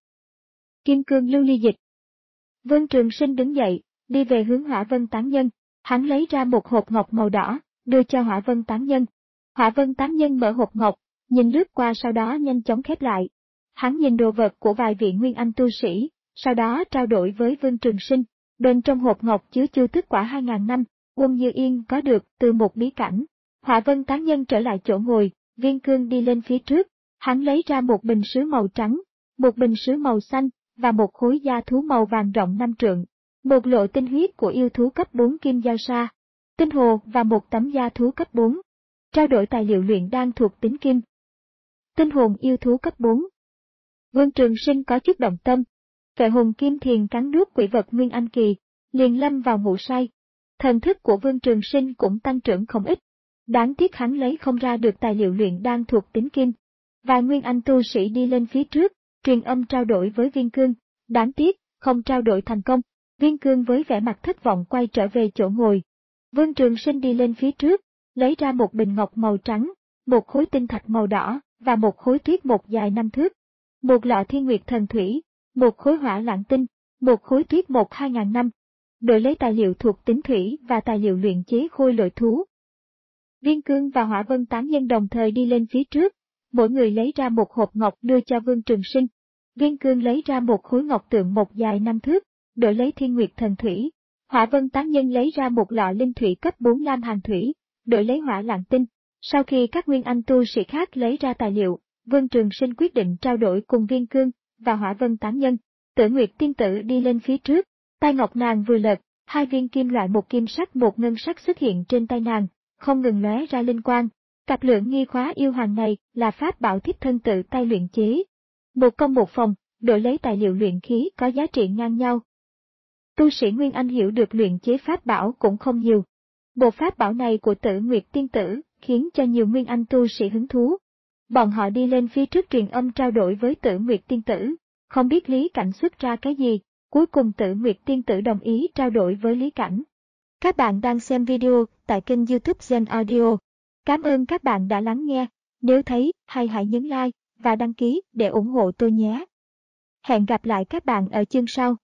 Kim cương lưu ly dịch. Vương Trường Sinh đứng dậy, đi về hướng Hỏa Vân Tán Nhân, hắn lấy ra một hộp ngọc màu đỏ, đưa cho Hỏa Vân Tán Nhân. Hỏa Vân Tán Nhân mở hộp ngọc, nhìn lướt qua sau đó nhanh chóng khép lại. Hắn nhìn đồ vật của vài vị nguyên anh tu sĩ, sau đó trao đổi với Vương Trường Sinh. Bên trong hộp ngọc chứa chu tước quả hai ngàn năm, Uông Như Yên có được từ một bí cảnh. Hỏa Vân Tán Nhân trở lại chỗ ngồi, Viên Cương đi lên phía trước, hắn lấy ra một bình sứ màu trắng, một bình sứ màu xanh, và một khối da thú màu vàng rộng năm trượng, một lộ tinh huyết của yêu thú cấp bốn kim giao sa, tinh hồ và một tấm da thú cấp bốn. Trao đổi tài liệu luyện đan thuộc tính kim. Tinh hồn yêu thú cấp bốn. Vương Trường Sinh có chút động tâm. Vệ hồn kim thiền cắn nuốt quỷ vật Nguyên Anh Kỳ, liền lâm vào ngủ say. Thần thức của Vương Trường Sinh cũng tăng trưởng không ít. Đáng tiếc hắn lấy không ra được tài liệu luyện đan thuộc tính kim. Vài Nguyên Anh tu sĩ đi lên phía trước, truyền âm trao đổi với Viên Cương. Đáng tiếc, không trao đổi thành công. Viên Cương với vẻ mặt thất vọng quay trở về chỗ ngồi. Vương Trường Sinh đi lên phía trước, lấy ra một bình ngọc màu trắng, một khối tinh thạch màu đỏ và một khối tuyết một dài năm thước, một lọ thiên nguyệt thần thủy, một khối hỏa lạng tinh, một khối tuyết một hai ngàn năm, đổi lấy tài liệu thuộc tính thủy và tài liệu luyện chế khôi lội thú. Viên Cương và Hỏa Vân Tán Nhân đồng thời đi lên phía trước, mỗi người lấy ra một hộp ngọc đưa cho Vương Trường Sinh. Viên Cương lấy ra một khối ngọc tượng một dài năm thước, đổi lấy thiên nguyệt thần thủy. Hỏa Vân Tán Nhân lấy ra một lọ linh thủy cấp bốn lam hàn thủy, đổi lấy hỏa lạng tinh. Sau khi các nguyên anh tu sĩ khác lấy ra tài liệu, Vương Trường Sinh quyết định trao đổi cùng Viên Cương và Hỏa Vân Tán Nhân. Tử Nguyệt Tiên Tử đi lên phía trước, tay ngọc nàng vừa lật, hai viên kim loại một kim sắc một ngân sắc xuất hiện trên tay nàng, không ngừng lóe ra linh quang. Cặp lượng nghi khóa yêu hoàng này là pháp bảo thiếp thân tự tay luyện chế. Một công một phòng, đổi lấy tài liệu luyện khí có giá trị ngang nhau. Tu sĩ Nguyên Anh hiểu được luyện chế pháp bảo cũng không nhiều. Bộ pháp bảo này của Tử Nguyệt Tiên Tử khiến cho nhiều Nguyên Anh tu sĩ hứng thú. Bọn họ đi lên phía trước truyền âm trao đổi với Tử Nguyệt Tiên Tử, không biết Lý Cảnh xuất ra cái gì, cuối cùng Tử Nguyệt Tiên Tử đồng ý trao đổi với Lý Cảnh. Các bạn đang xem video tại kênh YouTube Gen Audio. Cảm ơn các bạn đã lắng nghe, nếu thấy hay hãy nhấn like và đăng ký để ủng hộ tôi nhé. Hẹn gặp lại các bạn ở chương sau.